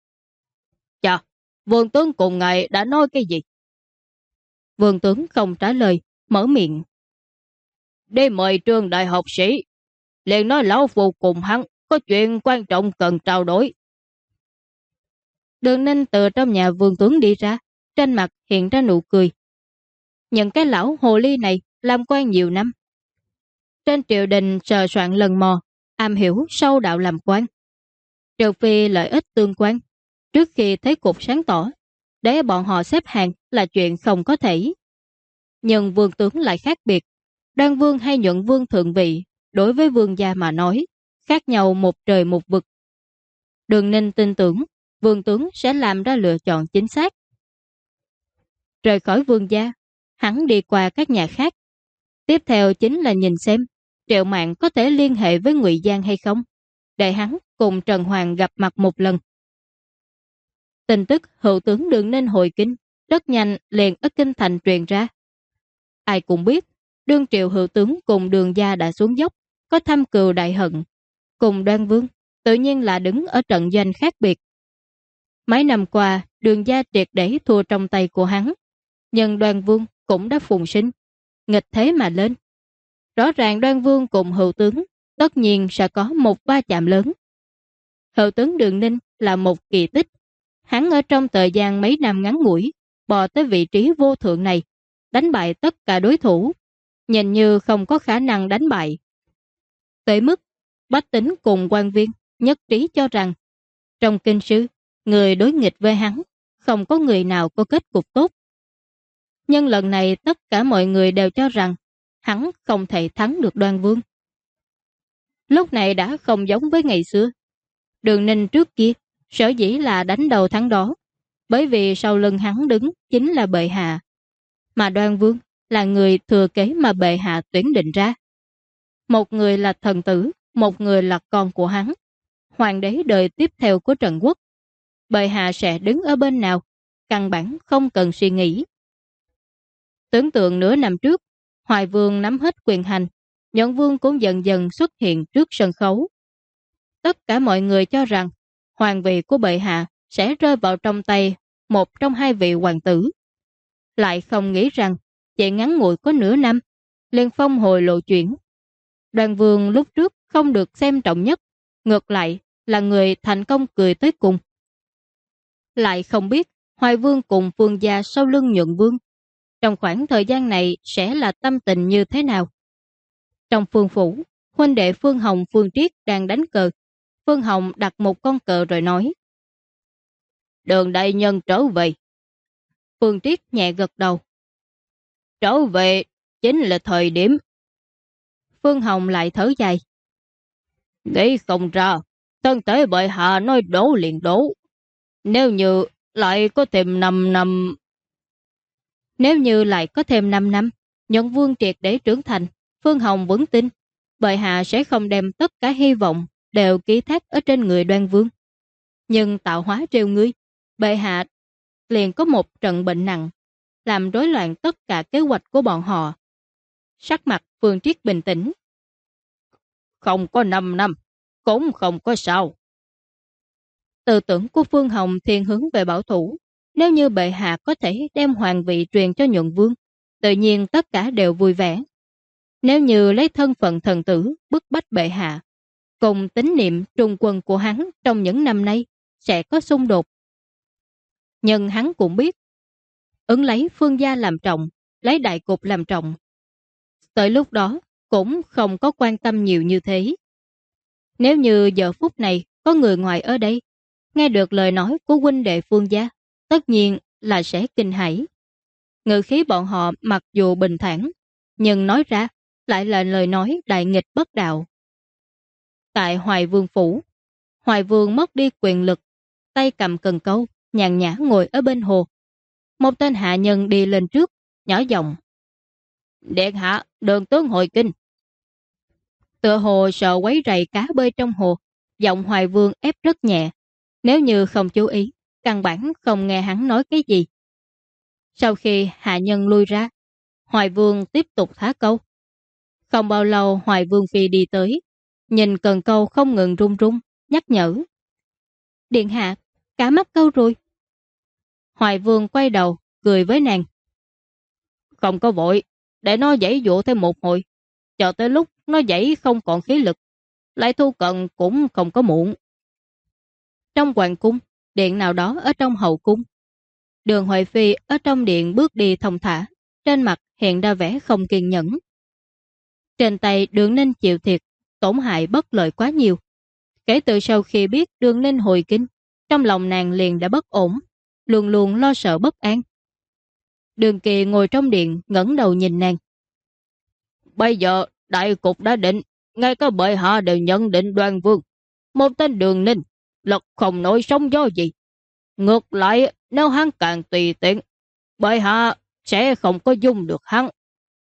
Chà, vương tướng cùng ngài đã nói cái gì? Vương tướng không trả lời, mở miệng. Đi mời trường đại học sĩ. Liền nói lão phu cùng hắn có chuyện quan trọng cần trao đổi. Đường Ninh từ trong nhà vương tướng đi ra, trên mặt hiện ra nụ cười. Những cái lão hồ ly này làm quan nhiều năm. Trên triều đình sờ soạn lần mò, am hiểu sâu đạo làm quan. Trừ phi lợi ích tương quan, trước khi thấy cục sáng tỏ, để bọn họ xếp hàng là chuyện không có thể. Nhưng vương tướng lại khác biệt. Đoan Vương hay Nhuận Vương thượng vị, đối với vương gia mà nói, khác nhau một trời một vực. Đường Ninh tin tưởng, vương tướng sẽ làm ra lựa chọn chính xác. Rời khỏi vương gia, hắn đi qua các nhà khác. Tiếp theo chính là nhìn xem Triệu Mạn có thể liên hệ với Ngụy Giang hay không, để hắn cùng Trần Hoàng gặp mặt một lần. Tin tức hữu tướng Đường Ninh hồi kinh rất nhanh liền ở kinh thành truyền ra. Ai cũng biết đương Triệu hữu tướng cùng Đường gia đã xuống dốc, có thâm cừu đại hận. Cùng Đoan Vương tự nhiên là đứng ở trận doanh khác biệt. Mấy năm qua Đường gia triệt để thua trong tay của hắn, nhưng Đoan Vương cũng đã phùng sinh, nghịch thế mà lên. Rõ ràng Đoan Vương cùng hữu tướng tất nhiên sẽ có một va chạm lớn. Hữu tướng Đường Ninh là một kỳ tích. Hắn ở trong thời gian mấy năm ngắn ngủi bò tới vị trí vô thượng này, đánh bại tất cả đối thủ, nhìn như không có khả năng đánh bại. Tới mức bách tính cùng quan viên nhất trí cho rằng trong kinh sư, người đối nghịch với hắn không có người nào có kết cục tốt. Nhưng lần này tất cả mọi người đều cho rằng hắn không thể thắng được Đoan Vương. Lúc này đã không giống với ngày xưa. Đường Ninh trước kia sở dĩ là đánh đầu thắng đó, bởi vì sau lưng hắn đứng chính là bệ hạ, mà Đoan Vương là người thừa kế mà bệ hạ tuyển định ra. Một người là thần tử, một người là con của hắn, hoàng đế đời tiếp theo của Trần Quốc. Bệ hạ sẽ đứng ở bên nào, căn bản không cần suy nghĩ. Tưởng tượng nửa năm trước, Hoài Vương nắm hết quyền hành, Nhuận Vương cũng dần dần xuất hiện trước sân khấu. Tất cả mọi người cho rằng hoàng vị của bệ hạ sẽ rơi vào trong tay một trong hai vị hoàng tử. Lại không nghĩ rằng chỉ ngắn ngủi có nửa năm, liền phong hồi lộ chuyển. Đoan Vương lúc trước không được xem trọng nhất, ngược lại là người thành công cười tới cùng. Lại không biết Hoài Vương cùng Phương gia sau lưng Nhuận Vương trong khoảng thời gian này sẽ là tâm tình như thế nào. Trong Phương phủ, huynh đệ Phương Hồng Phương Triết đang đánh cờ. Phương Hồng đặt một con cờ rồi nói: Đường đại nhân trở về. Phương Triết nhẹ gật đầu. Trở về chính là thời điểm. Phương Hồng lại thở dài. Nghĩ không ra, thân thể bệ hạ nói đổ liền đổ. Nếu như lại có thêm 5 năm... Nếu như lại có thêm 5 năm, Nhuận Vương triệt để trưởng thành, Phương Hồng vững tin, bệ hạ sẽ không đem tất cả hy vọng đều ký thác ở trên người Đoan Vương. Nhưng tạo hóa trêu ngươi, bệ hạ liền có một trận bệnh nặng, làm rối loạn tất cả kế hoạch của bọn họ. Sắc mặt Phương Triết bình tĩnh. Không có 5 năm, cũng không có sao. Tư tưởng của Phương Hồng thiên hướng về bảo thủ. Nếu như bệ hạ có thể đem hoàng vị truyền cho Nhuận Vương, tự nhiên tất cả đều vui vẻ. Nếu như lấy thân phận thần tử bức bách bệ hạ, cùng tín niệm trung quân của hắn trong những năm nay sẽ có xung đột. Nhưng hắn cũng biết, ứng lấy Phương gia làm trọng, lấy đại cục làm trọng. Tới lúc đó cũng không có quan tâm nhiều như thế. Nếu như giờ phút này có người ngoài ở đây, nghe được lời nói của huynh đệ Phương gia, tất nhiên là sẽ kinh hãi. Ngữ khí bọn họ mặc dù bình thản, nhưng nói ra lại là lời nói đại nghịch bất đạo. Tại Hoài Vương phủ, Hoài Vương mất đi quyền lực, tay cầm cần câu, nhàn nhã ngồi ở bên hồ. Một tên hạ nhân đi lên trước, nhỏ giọng: Điện hạ, Đường tướng hội kinh. Tựa hồ sợ quấy rầy cá bơi trong hồ, giọng Hoài Vương ép rất nhẹ. Nếu như không chú ý, căn bản không nghe hắn nói cái gì. Sau khi hạ nhân lui ra, Hoài Vương tiếp tục thả câu. Không bao lâu Hoài Vương phi đi tới, nhìn cần câu không ngừng run run, nhắc nhở: Điện hạ, cá mắc câu rồi. Hoài Vương quay đầu, cười với nàng: Không có vội, để nó giãy dụa thêm một hồi, chờ tới lúc nó giãy không còn khí lực, lại thu cận cũng không có muộn. Trong hoàng cung, điện nào đó ở trong hậu cung, Đường Huệ Phi ở trong điện bước đi thong thả, trên mặt hiện ra vẻ không kiên nhẫn. Trên tay Đường Ninh chịu thiệt, tổn hại bất lợi quá nhiều. Kể từ sau khi biết Đường Ninh hồi kinh, trong lòng nàng liền đã bất ổn, luôn luôn lo sợ bất an. Đường Kỳ ngồi trong điện ngẩng đầu nhìn nàng. Bây giờ đại cục đã định, ngay cả bệ hạ đều nhận định Đoan Vương, một tên Đường Ninh lực không nổi sóng gió gì. Ngược lại, nếu hắn càng tùy tiện, bệ hạ sẽ không có dung được hắn.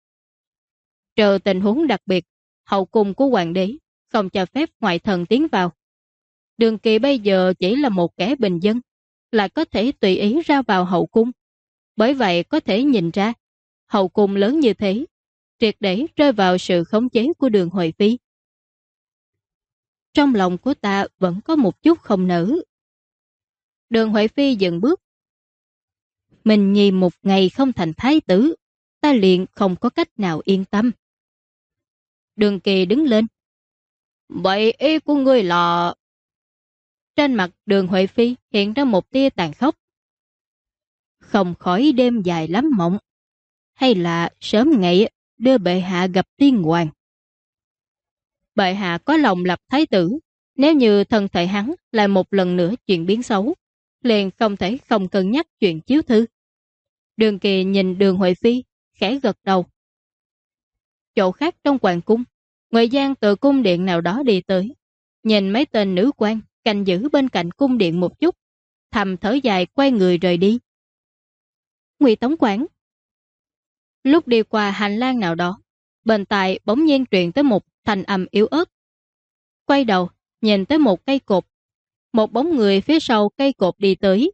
Trừ tình huống đặc biệt, hậu cung của hoàng đế không cho phép ngoại thần tiến vào. Đường Kỳ bây giờ chỉ là một kẻ bình dân, lại có thể tùy ý ra vào hậu cung. Bởi vậy có thể nhìn ra, hậu cung lớn như thế, triệt để rơi vào sự khống chế của Đường Huệ Phi. Trong lòng của ta vẫn có một chút không nỡ. Đường Huệ Phi dừng bước. Mình nhìn một ngày không thành thái tử, ta liền không có cách nào yên tâm. Đường Kỳ đứng lên. Vậy ý của ngươi là... Trên mặt Đường Huệ Phi hiện ra một tia tàn khốc. Không khỏi đêm dài lắm mộng, hay là sớm ngày đưa bệ hạ gặp tiên hoàng. Bệ hạ có lòng lập thái tử, nếu như thân thể hắn lại một lần nữa chuyển biến xấu, liền không thể không cân nhắc chuyện chiếu thư. Đường Kỳ nhìn Đường Huệ Phi, khẽ gật đầu. Chỗ khác trong hoàng cung, Ngoại Giang từ cung điện nào đó đi tới, nhìn mấy tên nữ quan canh giữ bên cạnh cung điện một chút, thầm thở dài quay người rời đi. Ngụy Tống quản. Lúc đi qua hành lang nào đó, bên tai bỗng nhiên truyền tới một thanh âm yếu ớt. Quay đầu, nhìn tới một cây cột. Một bóng người phía sau cây cột đi tới.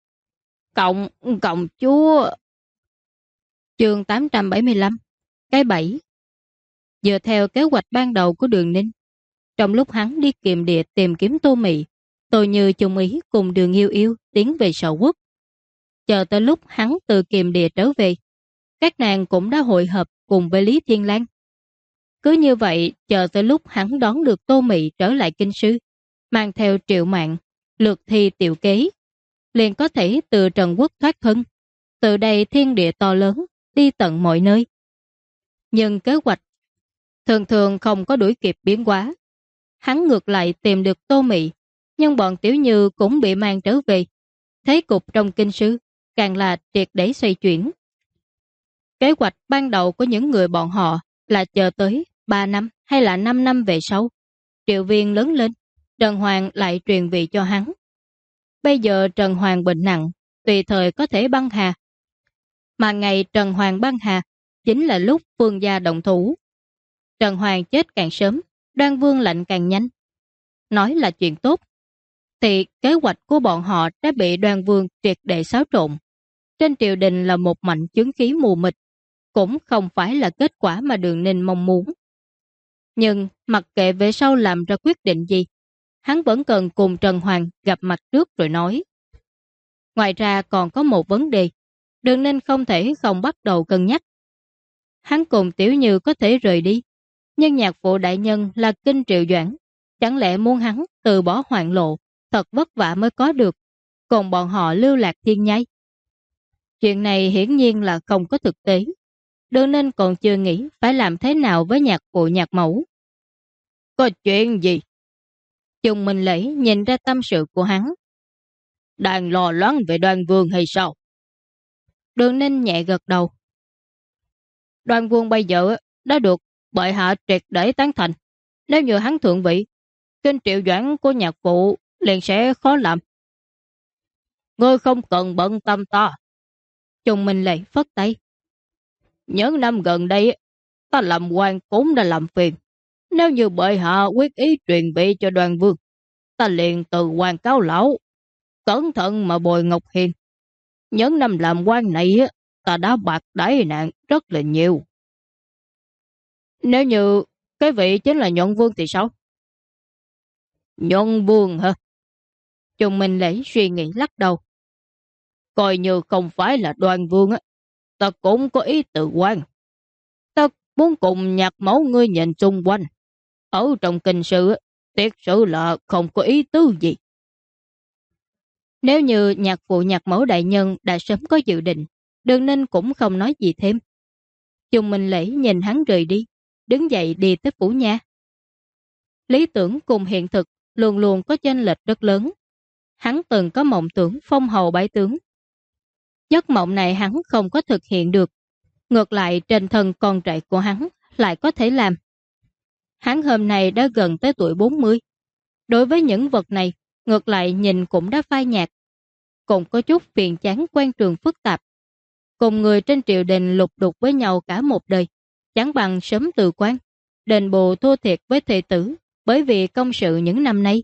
Cộng chúa. Chương 875. Cái bẫy. Dựa theo kế hoạch ban đầu của Đường Ninh, trong lúc hắn đi kiềm địa tìm kiếm Tô Mị, Tô Như chung ý cùng Đường Yêu Yêu tiến về Sở Quốc. Chờ tới lúc hắn từ kiềm địa trở về, các nàng cũng đã hội hợp cùng với Lý Thiên Lan. Cứ như vậy, chờ tới lúc hắn đón được Tô Mị trở lại kinh sư, mang theo Triệu Mạn, lược thi tiểu kế, liền có thể từ Trần Quốc thoát thân, từ đây thiên địa to lớn, đi tận mọi nơi. Nhưng kế hoạch thường thường không có đuổi kịp biến hóa. Hắn ngược lại tìm được Tô Mị, nhưng bọn Tiểu Như cũng bị mang trở về. Thế cục trong kinh sư càng là triệt để xoay chuyển. Kế hoạch ban đầu của những người bọn họ là chờ tới 3 năm hay là 5 năm về sau. Triệu Viên lớn lên, Trần Hoàng lại truyền vị cho hắn. Bây giờ Trần Hoàng bệnh nặng, tùy thời có thể băng hà. Mà ngày Trần Hoàng băng hà chính là lúc Vương gia động thủ. Trần Hoàng chết càng sớm, Đoan Vương lạnh càng nhanh. Nói là chuyện tốt, thì kế hoạch của bọn họ đã bị Đoan Vương triệt để xáo trộn. Trên triều đình là một mảnh chứng khí mù mịt, cũng không phải là kết quả mà Đường Ninh mong muốn. Nhưng mặc kệ về sau làm ra quyết định gì, hắn vẫn cần cùng Trần Hoàng gặp mặt trước rồi nói. Ngoài ra còn có một vấn đề, Đường Ninh không thể không bắt đầu cân nhắc. Hắn cùng Tiểu Như có thể rời đi, nhưng nhạc phụ đại nhân là Kinh Triệu Doãn, chẳng lẽ muốn hắn từ bỏ Hoàng Lộ, thật vất vả mới có được, còn bọn họ lưu lạc thiên nhai. Chuyện này hiển nhiên là không có thực tế. Đường Ninh còn chưa nghĩ phải làm thế nào với nhạc phụ nhạc mẫu. Có chuyện gì? Chung Minh Lễ nhìn ra tâm sự của hắn. Đang lo lắng về Đoan Vương hay sao? Đường Ninh nhẹ gật đầu. Đoan Vương bây giờ đã được bệ hạ triệt để tán thành. Nếu như hắn thượng vị, Kinh Triệu Doãn của nhạc phụ liền sẽ khó làm. Ngươi không cần bận tâm ta. Chung Minh Lễ phất tay. Những năm gần đây, ta làm quan cũng đã làm phiền. Nếu như bệ hạ quyết ý truyền vị cho Đoan Vương, ta liền từ quan cáo lão, cẩn thận mà bồi Ngọc Hiền. Những năm làm quan này, ta đã bạc đãi nạn rất là nhiều. Nếu như cái vị chính là Nhuận Vương thì sao? Nhuận Vương hả? Chung Minh Lễ suy nghĩ lắc đầu. Coi như không phải là Đoan Vương, ta cũng có ý tự quan. Ta muốn cùng nhạc mẫu ngươi nhìn xung quanh. Ở trong kinh sự, thiệt sự là không có ý tứ gì. Nếu như nhạc phụ nhạc mẫu đại nhân đã sớm có dự định, Đường Ninh cũng không nói gì thêm. Chung Minh Lễ nhìn hắn rời đi, đứng dậy đi tới phủ nha. Lý tưởng cùng hiện thực luôn luôn có chênh lệch rất lớn. Hắn từng có mộng tưởng phong hầu bái tướng. Giấc mộng này hắn không có thực hiện được. Ngược lại trên thân con trai của hắn lại có thể làm. Hắn hôm nay đã gần tới tuổi 40. Đối với những vật này, ngược lại nhìn cũng đã phai nhạt. Cũng có chút phiền chán quan trường phức tạp. Cùng người trên triều đình lục đục với nhau cả một đời, chẳng bằng sớm từ quan, đền bù thua thiệt với thê tử bởi vì công sự những năm nay.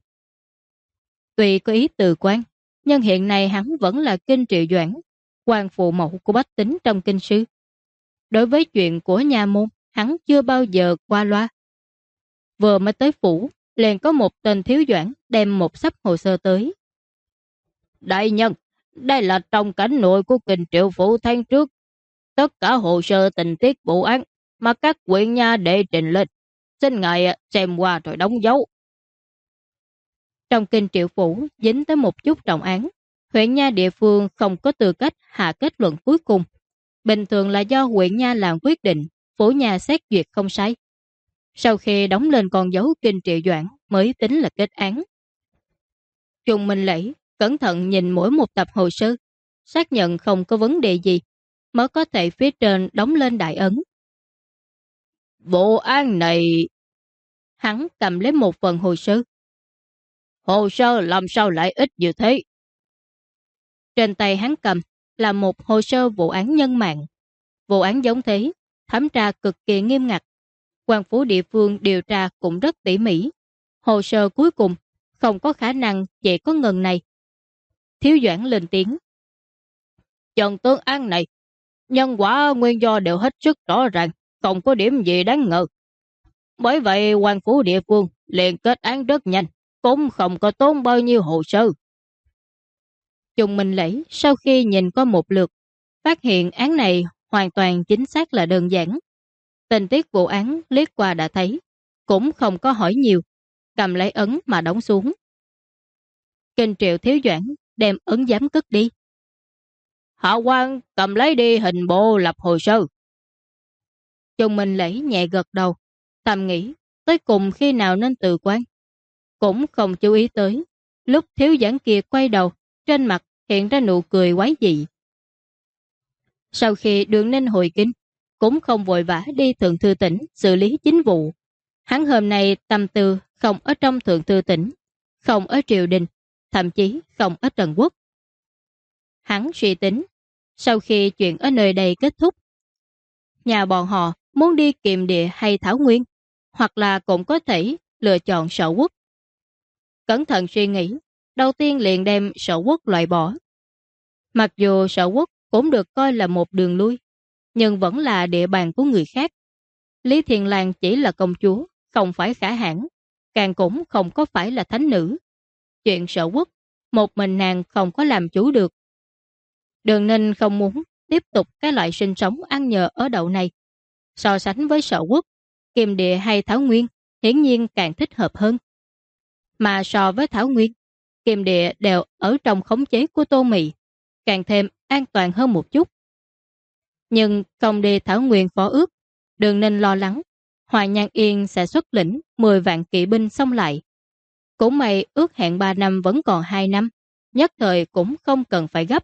Tuy có ý từ quan, nhưng hiện nay hắn vẫn là Kinh Triệu Doãn, quan phụ mẫu của bách tính trong kinh sư. Đối với chuyện của nhà môn, hắn chưa bao giờ qua loa. Vừa mới tới phủ, liền có một tên thiếu doãn đem một xấp hồ sơ tới. Đại nhân, đây là trong cảnh nội của Kinh Triệu phủ tháng trước. Tất cả hồ sơ tình tiết vụ án mà các huyện nha đệ trình lên. Xin ngài xem qua rồi đóng dấu. Trong Kinh Triệu phủ dính tới một chút trọng án, huyện nha địa phương không có tư cách hạ kết luận cuối cùng. Bình thường là do huyện nha làm quyết định, phủ nha xét duyệt không sai. Sau khi đóng lên con dấu Kinh Triệu Doãn mới tính là kết án. Chung Minh Lễ cẩn thận nhìn mỗi một tập hồ sơ, xác nhận không có vấn đề gì, mới có thể phía trên đóng lên đại ấn. Vụ án này... Hắn cầm lấy một phần hồ sơ. Hồ sơ làm sao lại ít như thế? Trên tay hắn cầm là một hồ sơ vụ án nhân mạng. Vụ án giống thế, thẩm tra cực kỳ nghiêm ngặt. Quan phủ địa phương điều tra cũng rất tỉ mỉ. Hồ sơ cuối cùng không có khả năng chỉ có ngần này. Thiếu Doãn lên tiếng. Trận tương án này, nhân quả nguyên do đều hết sức rõ ràng, không có điểm gì đáng ngờ. Bởi vậy quan phủ địa phương liền kết án rất nhanh, cũng không có tốn bao nhiêu hồ sơ. Chung Minh Lễ sau khi nhìn có một lượt, phát hiện án này hoàn toàn chính xác là đơn giản. Tình tiết vụ án liếc qua đã thấy, cũng không có hỏi nhiều, cầm lấy ấn mà đóng xuống, Kinh Triệu Thiếu Doãn đem ấn giám cất đi. Hạ quan cầm lấy đi hình bộ lập hồ sơ. Chung Minh Lễ nhẹ gật đầu, thầm nghĩ tới cùng khi nào nên từ quan. Cũng không chú ý tới, lúc Thiếu Doãn kia quay đầu, trên mặt hiện ra nụ cười quái dị. Sau khi Đường Ninh hồi kinh, cũng không vội vã đi Thượng Thư Tỉnh xử lý chính vụ. Hắn hôm nay tâm tư không ở trong Thượng Thư Tỉnh, không ở triều đình, thậm chí không ở Trần Quốc. Hắn suy tính, sau khi chuyện ở nơi đây kết thúc, nhà bọn họ muốn đi Kiềm Địa hay Thảo Nguyên, hoặc là cũng có thể lựa chọn Sở Quốc. Cẩn thận suy nghĩ, đầu tiên liền đem Sở Quốc loại bỏ. Mặc dù Sở Quốc cũng được coi là một đường lui, nhưng vẫn là địa bàn của người khác. Lý Thiền Lang chỉ là công chúa, không phải khả hãn, càng cũng không có phải là thánh nữ. Chuyện Sở Quốc, một mình nàng không có làm chủ được. Đường Ninh không muốn tiếp tục cái loại sinh sống ăn nhờ ở đậu này. So sánh với Sở Quốc, Kiềm Địa hay Thảo Nguyên hiển nhiên càng thích hợp hơn. Mà so với Thảo Nguyên, Kiềm Địa đều ở trong khống chế của Tô Mị, càng thêm an toàn hơn một chút. Nhưng không đi Thảo Nguyên phó ước, Đường Ninh lo lắng Hoài Nhan Yên sẽ xuất lĩnh 10 vạn kỵ binh xông lại. Cũng may ước hẹn 3 năm vẫn còn 2 năm, nhất thời cũng không cần phải gấp.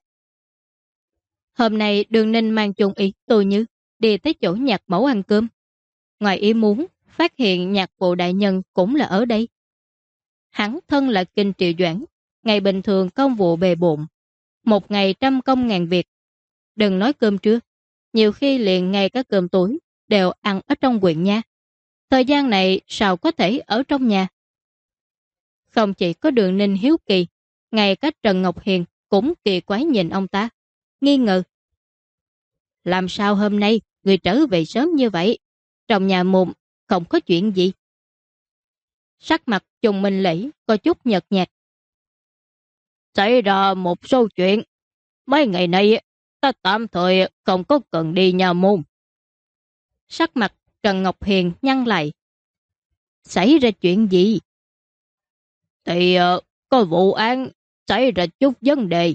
Hôm nay Đường Ninh mang chung ý Tô Như đi tới chỗ nhạc mẫu ăn cơm. Ngoài ý muốn, phát hiện nhạc phụ đại nhân cũng là ở đây. Hắn thân là Kinh Triệu Doãn, ngày bình thường công vụ bề bộn, một ngày trăm công ngàn việc. Đừng nói cơm trưa, nhiều khi liền ngay cả cơm tối đều ăn ở trong quyện nha. Thời gian này sao có thể ở trong nhà? Không chỉ có Đường Ninh hiếu kỳ, ngay cả Trần Ngọc Hiền cũng kỳ quái nhìn ông ta, nghi ngờ. Làm sao hôm nay người trở về sớm như vậy? Trong nhà mồm không có chuyện gì? Sắc mặt Chung Minh Lễ có chút nhợt nhạt. Xảy ra một số chuyện. Mấy ngày nay ta tạm thời không có cần đi nhà môn. Sắc mặt Trần Ngọc Hiền nhăn lại. Xảy ra chuyện gì? Thì có vụ án xảy ra chút vấn đề.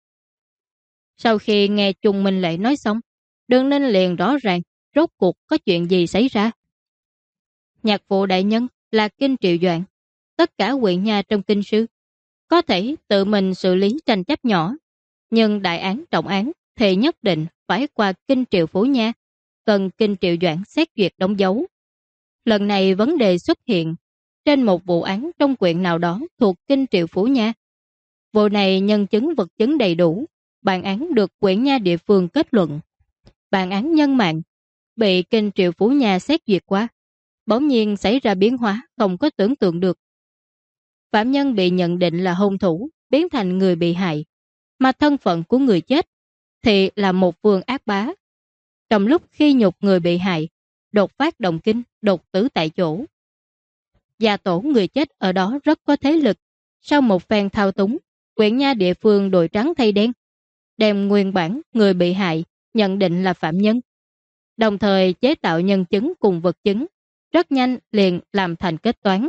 Sau khi nghe Chung Minh Lễ nói xong, Đường Ninh liền rõ ràng rốt cuộc có chuyện gì xảy ra. Nhạc phụ đại nhân là Kinh Triệu Doãn, tất cả huyện nhà trong kinh sư có thể tự mình xử lý tranh chấp nhỏ, nhưng đại án trọng án thì nhất định phải qua Kinh Triệu Phủ nha, cần Kinh Triệu Doãn xét duyệt đóng dấu. Lần này vấn đề xuất hiện trên một vụ án trong quyện nào đó thuộc Kinh Triệu Phủ nha. Vụ này nhân chứng vật chứng đầy đủ, bản án được quyện nha địa phương kết luận. Bản án nhân mạng bị Kinh Triệu Phủ nha xét duyệt qua, bỗng nhiên xảy ra biến hóa không có tưởng tượng được. Phạm nhân bị nhận định là hung thủ biến thành người bị hại, mà thân phận của người chết thì là một vương ác bá. Trong lúc khi nhục người bị hại, đột phát động kinh, đột tử tại chỗ. Gia tổ người chết ở đó rất có thế lực. Sau một phen thao túng, quyện nha địa phương đổi trắng thay đen, đem nguyên bản người bị hại nhận định là phạm nhân, đồng thời chế tạo nhân chứng cùng vật chứng, rất nhanh liền làm thành kết toán.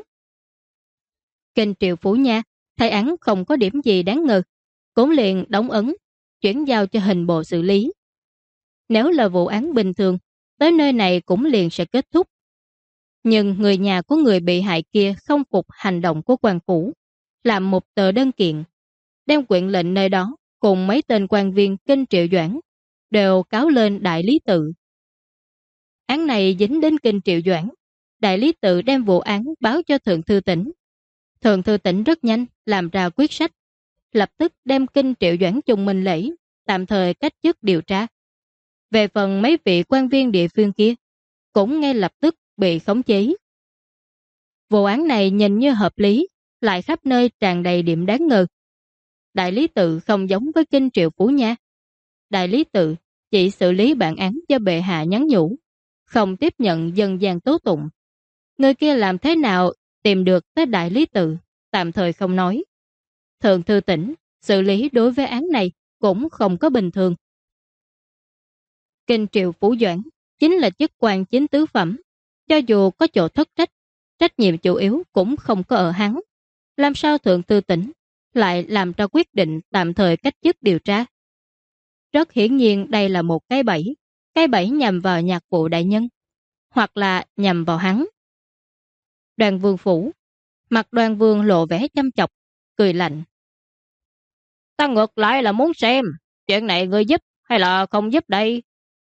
Kinh Triệu Phủ nha thấy án không có điểm gì đáng ngờ, cũng liền đóng ấn, chuyển giao cho hình bộ xử lý. Nếu là vụ án bình thường, tới nơi này cũng liền sẽ kết thúc. Nhưng người nhà của người bị hại kia không phục hành động của quan phủ, làm một tờ đơn kiện, đem quyện lệnh nơi đó cùng mấy tên quan viên Kinh Triệu Doãn đều cáo lên Đại Lý Tự. Án này dính đến Kinh Triệu Doãn, Đại Lý Tự đem vụ án báo cho Thượng Thư Tỉnh. Thượng Thư Tỉnh rất nhanh làm ra quyết sách, lập tức đem Kinh Triệu Doãn Chung Minh Lễ tạm thời cách chức điều tra. Về phần mấy vị quan viên địa phương kia, cũng ngay lập tức bị khống chế. Vụ án này nhìn như hợp lý, lại khắp nơi tràn đầy điểm đáng ngờ. Đại Lý Tự không giống với Kinh Triệu Phủ nha. Đại Lý Tự chỉ xử lý bản án do bệ hạ nhắn nhủ, không tiếp nhận dân gian tố tụng. Người kia làm thế nào tìm được tới Đại Lý Tự, tạm thời không nói. Thượng Thư Tỉnh xử lý đối với án này cũng không có bình thường. Kinh Triệu Phủ Doãn chính là chức quan chính tứ phẩm, cho dù có chỗ thất trách, trách nhiệm chủ yếu cũng không có ở hắn. Làm sao Thượng Thư Tỉnh lại làm ra quyết định tạm thời cách chức điều tra. Rất hiển nhiên đây là một cái bẫy nhằm vào nhạc vụ đại nhân, hoặc là nhằm vào hắn. Đoàn Vương phủ, mặt Đoàn Vương lộ vẻ chăm chọc, cười lạnh. Ta ngược lại là muốn xem, chuyện này ngươi giúp hay là không giúp đây?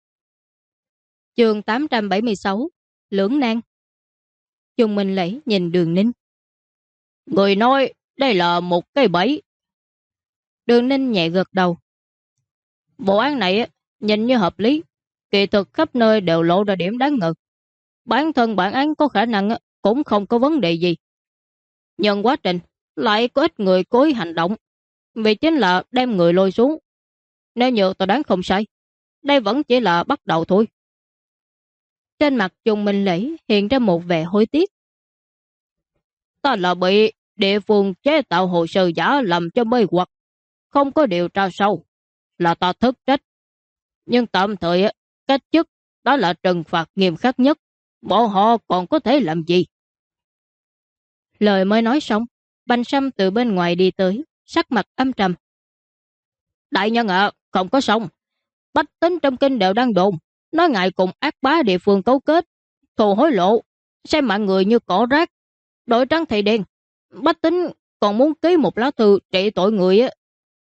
Chương 876, Lưỡng nan. Chung Minh Lễ nhìn Đường Ninh. Người nói đây là một cái bẫy. Đường Ninh nhẹ gật đầu. Vụ án này nhìn như hợp lý, kỳ thực khắp nơi đều lộ ra điểm đáng ngờ. Bản thân bản án có khả năng cũng không có vấn đề gì. Nhưng quá trình lại có ít người cố ý hành động, vì chính là đem người lôi xuống. Nếu như tôi đoán không sai, đây vẫn chỉ là bắt đầu thôi. Trên mặt Chung Minh Lễ hiện ra một vẻ hối tiếc. Ta là bị địa phương chế tạo hồ sơ giả làm cho mê hoặc, không có điều tra sâu, là ta thất trách. Nhưng tạm thời cách chức đó là trừng phạt nghiêm khắc nhất, bọn họ còn có thể làm gì? Lời mới nói xong, Bành Sâm từ bên ngoài đi tới, sắc mặt âm trầm. Đại nhân ạ, không có xong. Bách tính trong kinh đều đang đồn, nói ngài cùng ác bá địa phương cấu kết, thù hối lộ, xem mạng người như cỏ rác, đội trắng thầy đen. Bách tính còn muốn ký một lá thư trị tội người á.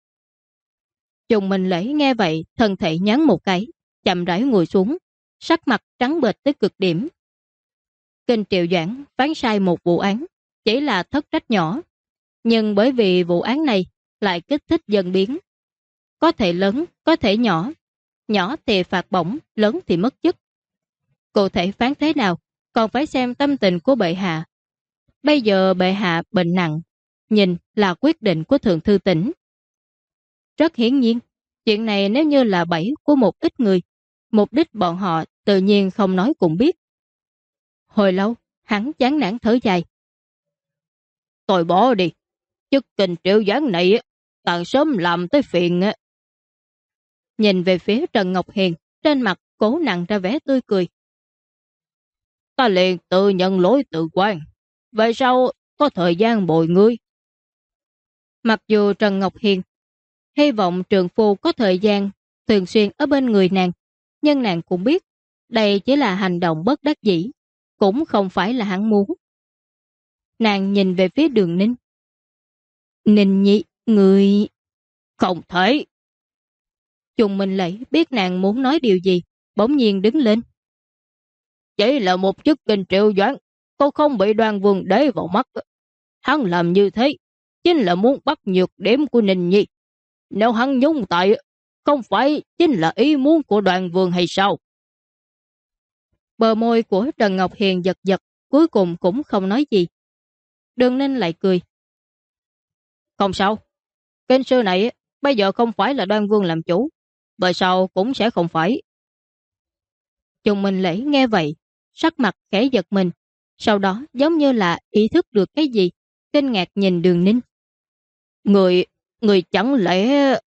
Chung Minh Lễ nghe vậy, thân thể nhán một cái, chậm rãi ngồi xuống, sắc mặt trắng bệch tới cực điểm. Kinh Triệu Doãn phán sai một vụ án, chỉ là thất trách nhỏ, nhưng bởi vì vụ án này lại kích thích dân biến. Có thể lớn, có thể nhỏ, nhỏ thì phạt bổng, lớn thì mất chức. Cụ thể phán thế nào, còn phải xem tâm tình của bệ hạ. Bây giờ bệ hạ bệnh nặng, nhìn là quyết định của Thượng Thư Tỉnh. Rất hiển nhiên, chuyện này nếu như là bẫy của một ít người, mục đích bọn họ tự nhiên không nói cũng biết. Hồi lâu, hắn chán nản thở dài. Tôi bỏ đi, chức Kinh Triệu Doãn này càng sớm làm tới phiền. Nhìn về phía Trần Ngọc Hiền, trên mặt cố nặng ra vẻ tươi cười. Ta liền tự nhận lỗi tự quan, về sau có thời gian bồi ngươi. Mặc dù Trần Ngọc Hiền hy vọng trường phu có thời gian thường xuyên ở bên người nàng, nhưng nàng cũng biết đây chỉ là hành động bất đắc dĩ, cũng không phải là hắn muốn. Nàng nhìn về phía Đường Ninh. Ninh Nhi, người... Không thể. Chung Minh Lễ biết nàng muốn nói điều gì, bỗng nhiên đứng lên. Chỉ là một chức Kinh Triệu Doãn, cô không bị Đoan Vương để vào mắt. Hắn làm như thế chính là muốn bắt nhược điểm của Ninh Nhi. Nếu hắn nhúng tay, không phải chính là ý muốn của Đoan Vương hay sao? Bờ môi của Trần Ngọc Hiền giật giật, cuối cùng cũng không nói gì. Đường Ninh lại cười. Không sao, kinh sư này bây giờ không phải là Đoan Vương làm chủ, về sau cũng sẽ không phải. Chung Minh Lễ nghe vậy, sắc mặt khẽ giật mình, sau đó giống như là ý thức được cái gì, kinh ngạc nhìn Đường Ninh. Người chẳng lẽ...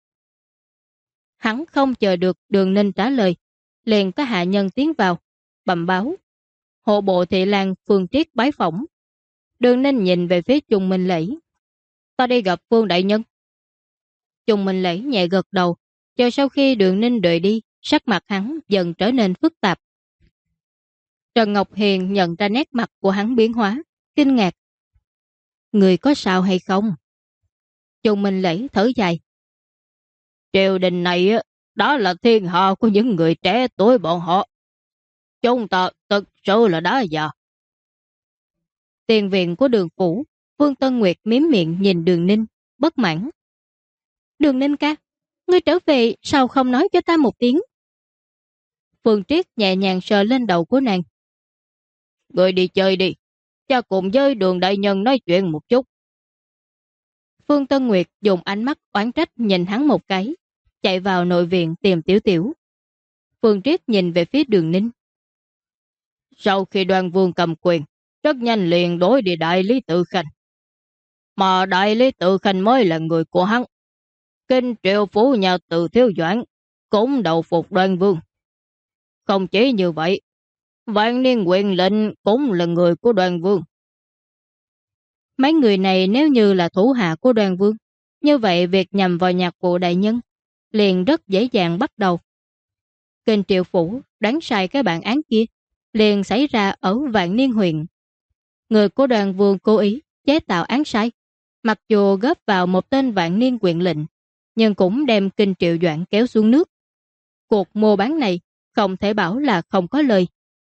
Hắn không chờ được Đường Ninh trả lời, liền có hạ nhân tiến vào, bẩm báo. Hộ bộ thị lang Phương Triết bái phỏng. Đường Ninh nhìn về phía Chung Minh Lễ. Ta đi gặp Phương đại nhân. Chung Minh Lễ nhẹ gật đầu, chờ sau khi Đường Ninh rời đi, sắc mặt hắn dần trở nên phức tạp. Trần Ngọc Hiền nhận ra nét mặt của hắn biến hóa, kinh ngạc. Người có sao hay không? Chung Minh Lễ thở dài. Triều đình này đó là thiên hạ của những người trẻ tuổi bọn họ. Chúng ta thực sự là đã già. Tiền viện của Đường phủ, Vương Tân Nguyệt miếm miệng nhìn Đường Ninh, bất mãn. Đường Ninh ca, ngươi trở về sao không nói cho ta một tiếng? Phương Triết nhẹ nhàng sờ lên đầu của nàng. Ngươi đi chơi đi, cha cùng với Đường đại nhân nói chuyện một chút. Phương Tân Nguyệt dùng ánh mắt oán trách nhìn hắn một cái, chạy vào nội viện tìm Tiểu Tiểu. Phương Triết nhìn về phía Đường Ninh. Sau khi Đoan Vương cầm quyền, rất nhanh liền đối đi Đại Lý Tự Khanh. Mà Đại Lý Tự Khanh mới là người của hắn. Kinh Triệu phủ nhà Từ Thiếu Doãn cũng đầu phục Đoan Vương. Không chỉ như vậy, Vạn Niên Quyền lệnh cũng là người của Đoan Vương. Mấy người này nếu như là thủ hạ của Đoan Vương, Như vậy việc nhằm vào nhạc vụ đại nhân liền rất dễ dàng bắt đầu. Kinh Triệu Phủ đoán sai cái bản án kia liền xảy ra ở Vạn Niên huyện. Người của Đoàn Vương cố ý chế tạo án sai, mặc dù góp vào một tên Vạn Niên huyện lệnh, nhưng cũng đem Kinh Triệu Doãn kéo xuống nước. Cuộc mua bán này không thể bảo là không có lời.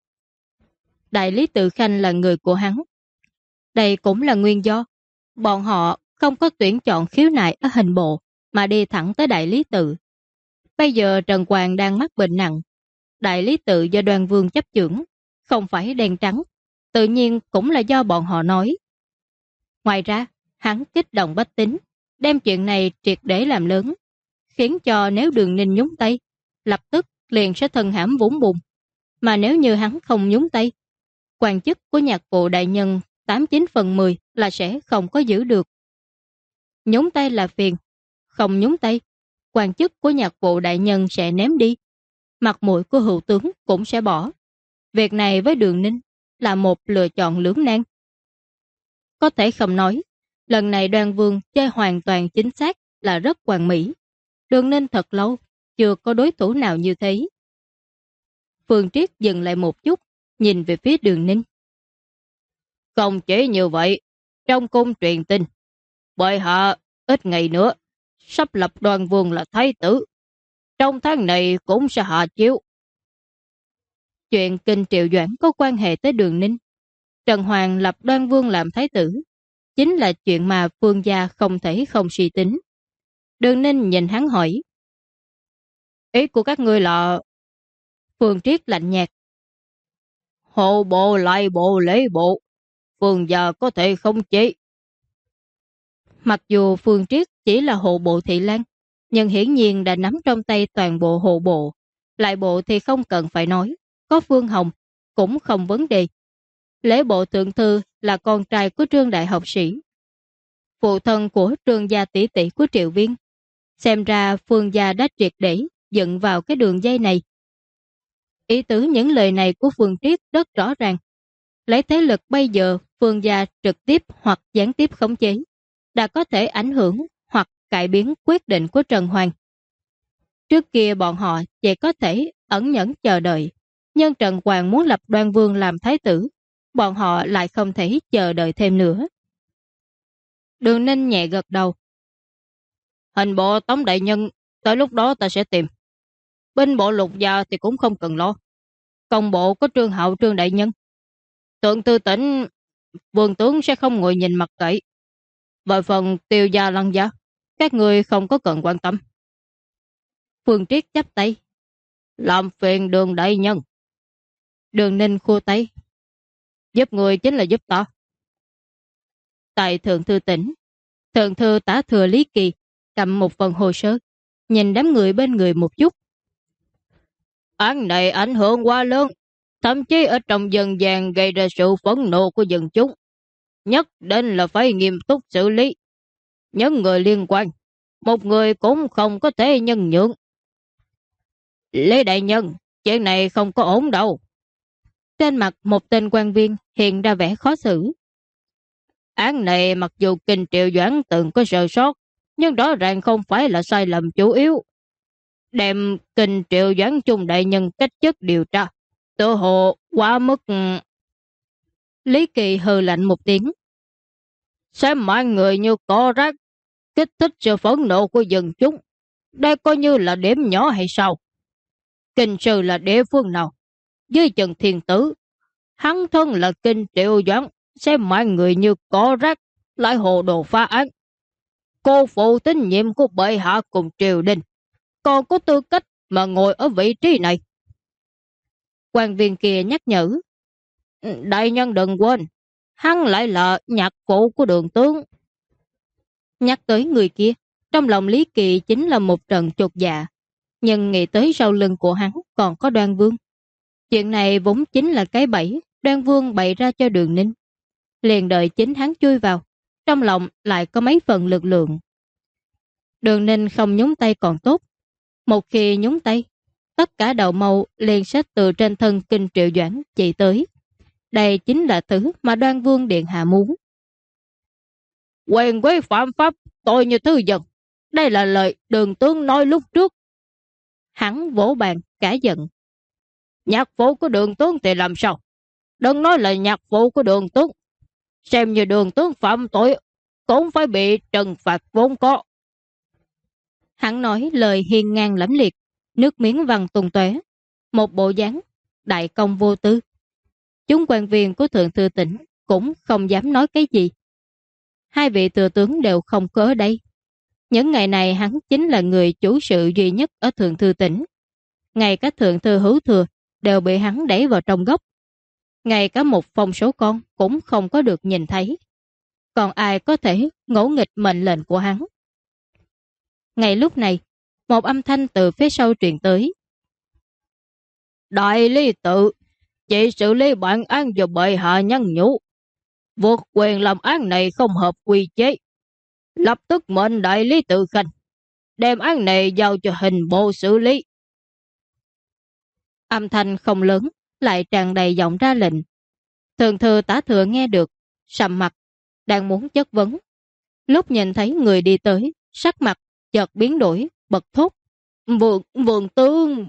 Đại lý Tự Khanh là người của hắn. Đây cũng là nguyên do bọn họ không có tuyển chọn khiếu nại ở hình bộ mà đi thẳng tới Đại lý Tự. Bây giờ Trần Quang đang mắc bệnh nặng. Đại lý Tự do Đoàn Vương chấp chưởng, không phải đen trắng, tự nhiên cũng là do bọn họ nói. Ngoài ra, hắn kích động bách tính, đem chuyện này triệt để làm lớn, khiến cho nếu Đường Ninh nhúng tay, lập tức liền sẽ thân hãm vũng bùn. Mà nếu như hắn không nhúng tay, quan chức của nhạc vụ đại nhân 89/10 là sẽ không có giữ được. Nhúng tay là phiền, không nhúng tay, quan chức của nhạc vụ đại nhân sẽ ném đi, mặt mũi của hữu tướng cũng sẽ bỏ. Việc này với Đường Ninh là một lựa chọn lưỡng nan. Có thể không nói, lần này Đoan Vương chơi hoàn toàn chính xác là rất hoàn mỹ. Đường Ninh thật lâu chưa có đối thủ nào như thế. Phương Triết dừng lại một chút, nhìn về phía Đường Ninh. Không chỉ như vậy, trong cung truyền tin, bệ hạ ít ngày nữa sắp lập Đoan Vương là thái tử. Trong tháng này cũng sẽ hạ chiếu. Chuyện Kinh Triệu Doãn có quan hệ tới Đường Ninh. Trần Hoàng lập Đoan Vương làm thái tử, chính là chuyện mà Phương gia không thể không suy tính. Đường Ninh nhìn hắn hỏi. Ý của các ngươi là... Phương Triết lạnh nhạt. Hộ bộ lại bộ lễ bộ, Phương gia có thể không chế. Mặc dù Phương Triết chỉ là hộ bộ thị lang, nhưng hiển nhiên đã nắm trong tay toàn bộ hộ bộ. Lại bộ thì không cần phải nói, có Phương Hồng cũng không vấn đề. Lễ bộ thượng thư là con trai của Trương đại học sĩ, phụ thân của Trương gia tỷ tỷ của Triệu Viên. Xem ra Phương gia đã triệt để dựng vào cái đường dây này. Ý tứ những lời này của Phương Triết rất rõ ràng. Lấy thế lực bây giờ, Phương gia trực tiếp hoặc gián tiếp khống chế đã có thể ảnh hưởng hoặc cải biến quyết định của Trần Hoàng. Trước kia bọn họ chỉ có thể ẩn nhẫn chờ đợi, nhưng Trần Hoàng muốn lập Đoan Vương làm thái tử, bọn họ lại không thể chờ đợi thêm nữa. Đường Ninh nhẹ gật đầu. Hình bộ Tống đại nhân, tới lúc đó ta sẽ tìm. Binh bộ Lục gia thì cũng không cần lo. Công bộ có Trương Hạo Trương đại nhân. Thượng thư tỉnh, vương tướng sẽ không ngồi nhìn mặt cậy. Về phần Tiêu gia Lăng gia, các người không có cần quan tâm. Phương Triết chắp tay. Làm phiền Đường đại nhân. Đường Ninh khua tay. Giúp người chính là giúp ta. Tại thượng thư tỉnh, thượng thư tả thừa Lý Kỳ cầm một phần hồ sơ, nhìn đám người bên người một chút. Án này ảnh hưởng quá lớn, thậm chí ở trong dân gian gây ra sự phẫn nộ của dân chúng. Nhất định là phải nghiêm túc xử lý. Những người liên quan, một người cũng không có thể nhân nhượng. Lê đại nhân, chuyện này không có ổn đâu. Trên mặt một tên quan viên hiện ra vẻ khó xử. Án này mặc dù Kinh Triệu Doãn từng có sơ sót, nhưng rõ ràng không phải là sai lầm chủ yếu. Đem Kinh Triệu Doãn Trung đại nhân cách chức điều tra, tự hồ quá mức. Lý Kỳ hừ lạnh một tiếng. Xem mọi người như có rác, kích thích sự phẫn nộ của dân chúng. Đây coi như là điểm nhỏ hay sao? Kinh sư là địa phương nào? Dưới Trần Thiên Tử, hắn thân là Kinh Triệu Doãn, xem mọi người như có rác, lại hồ đồ phá án. Cô phụ tín nhiệm của bệ hạ cùng triều đình, còn có tư cách mà ngồi ở vị trí này. Quan viên kia nhắc nhở. Đại nhân đừng quên, hắn lại là nhạc phụ của Đường tướng. Nhắc tới người kia, trong lòng Lý Kỳ chính là một trận chột dạ. Nhưng nghĩ tới sau lưng của hắn còn có Đoan Vương. Chuyện này vốn chính là cái bẫy Đoan Vương bày ra cho Đường Ninh. Liền đợi chính hắn chui vào, trong lòng lại có mấy phần lực lượng. Đường Ninh không nhúng tay còn tốt. Một khi nhúng tay, tất cả đầu mâu liền sẽ từ trên thân Kinh Triệu Doãn chạy tới. Đây chính là thứ mà Đoan Vương điện hạ muốn. Quyền quý phạm pháp, tôi như thứ dân. Đây là lời Đường tướng nói lúc trước. Hắn vỗ bàn cả giận. Nhạc phụ của Đường tướng thì làm sao? Đừng nói là nhạc phụ của Đường tướng. Xem như Đường tướng phạm tội cũng phải bị trừng phạt vốn có. Hắn nói lời hiên ngang lẫm liệt, nước miếng văng tung tóe, một bộ dáng đại công vô tư. Chúng quan viên của thượng thư tỉnh cũng không dám nói cái gì. Hai vị thừa tướng đều không có ở đây. Những ngày này hắn chính là người chủ sự duy nhất ở thượng thư tỉnh. Ngay cả thượng thư Hữu Thừa đều bị hắn đẩy vào trong góc. Ngay cả một phong số con cũng không có được nhìn thấy. Còn ai có thể ngỗ nghịch mệnh lệnh của hắn? Ngay lúc này, một âm thanh từ phía sau truyền tới. Đại lý tự, chỉ xử lý bản án do bệ hạ nhắn nhủ. Vượt quyền làm án này không hợp quy chế. Lập tức mệnh đại lý tự Khanh đem án này giao cho hình bộ xử lý. Âm thanh không lớn, lại tràn đầy giọng ra lệnh. Thượng thư Tả Thừa nghe được, sầm mặt, đang muốn chất vấn. Lúc nhìn thấy người đi tới, sắc mặt chợt biến đổi, bật thốt. Vượng tướng.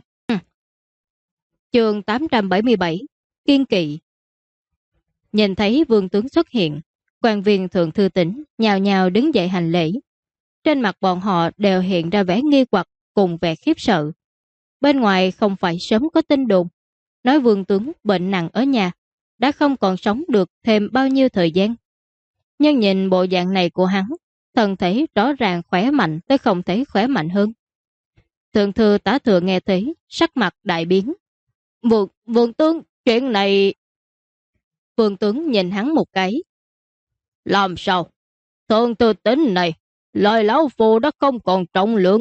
Chương 877, Kiên kỵ. Nhìn thấy vương tướng xuất hiện, quan viên thượng thư tỉnh nhào nhào đứng dậy hành lễ. Trên mặt bọn họ đều hiện ra vẻ nghi hoặc cùng vẻ khiếp sợ. Bên ngoài không phải sớm có tin đồn, nói vương tướng bệnh nặng ở nhà, đã không còn sống được thêm bao nhiêu thời gian. Nhưng nhìn bộ dạng này của hắn, thân thể rõ ràng khỏe mạnh tới không thể khỏe mạnh hơn. Thượng thư Tả Thừa nghe thấy, sắc mặt đại biến. Vương tướng, chuyện này... Vương tướng nhìn hắn một cái. Làm sao? Thượng thư tỉnh này, lời lão phu đã không còn trọng lượng.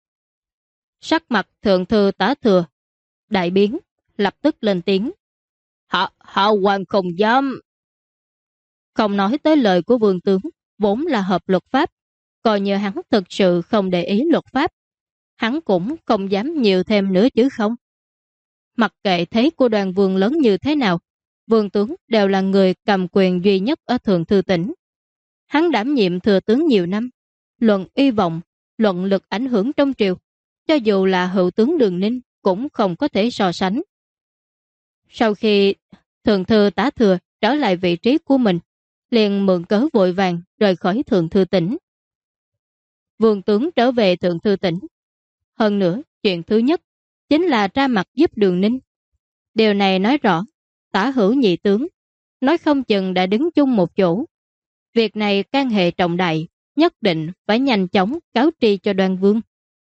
Sắc mặt thượng thư Tả Thừa đại biến, lập tức lên tiếng. Hạ quan không dám. Không nói tới lời của vương tướng, vốn là hợp luật pháp. Coi như hắn thực sự không để ý luật pháp, hắn cũng không dám nhiều thêm nữa chứ không. Mặc kệ thế của đoàn vương lớn như thế nào, vương tướng đều là người cầm quyền duy nhất ở thượng thư tỉnh. Hắn đảm nhiệm thừa tướng nhiều năm, luận uy vọng, luận lực ảnh hưởng trong triều, cho dù là hữu tướng Đường Ninh cũng không có thể so sánh. Sau khi thượng thư Tả Thừa trở lại vị trí của mình, liền mượn cớ vội vàng rời khỏi thượng thư tỉnh. Vương tướng trở về thượng thư tỉnh. Hơn nữa, chuyện thứ nhất chính là ra mặt giúp Đường Ninh. Điều này nói rõ, Tả Hữu nhị tướng nói không chừng đã đứng chung một chỗ. Việc này can hệ trọng đại, nhất định phải nhanh chóng cáo tri cho Đoan Vương.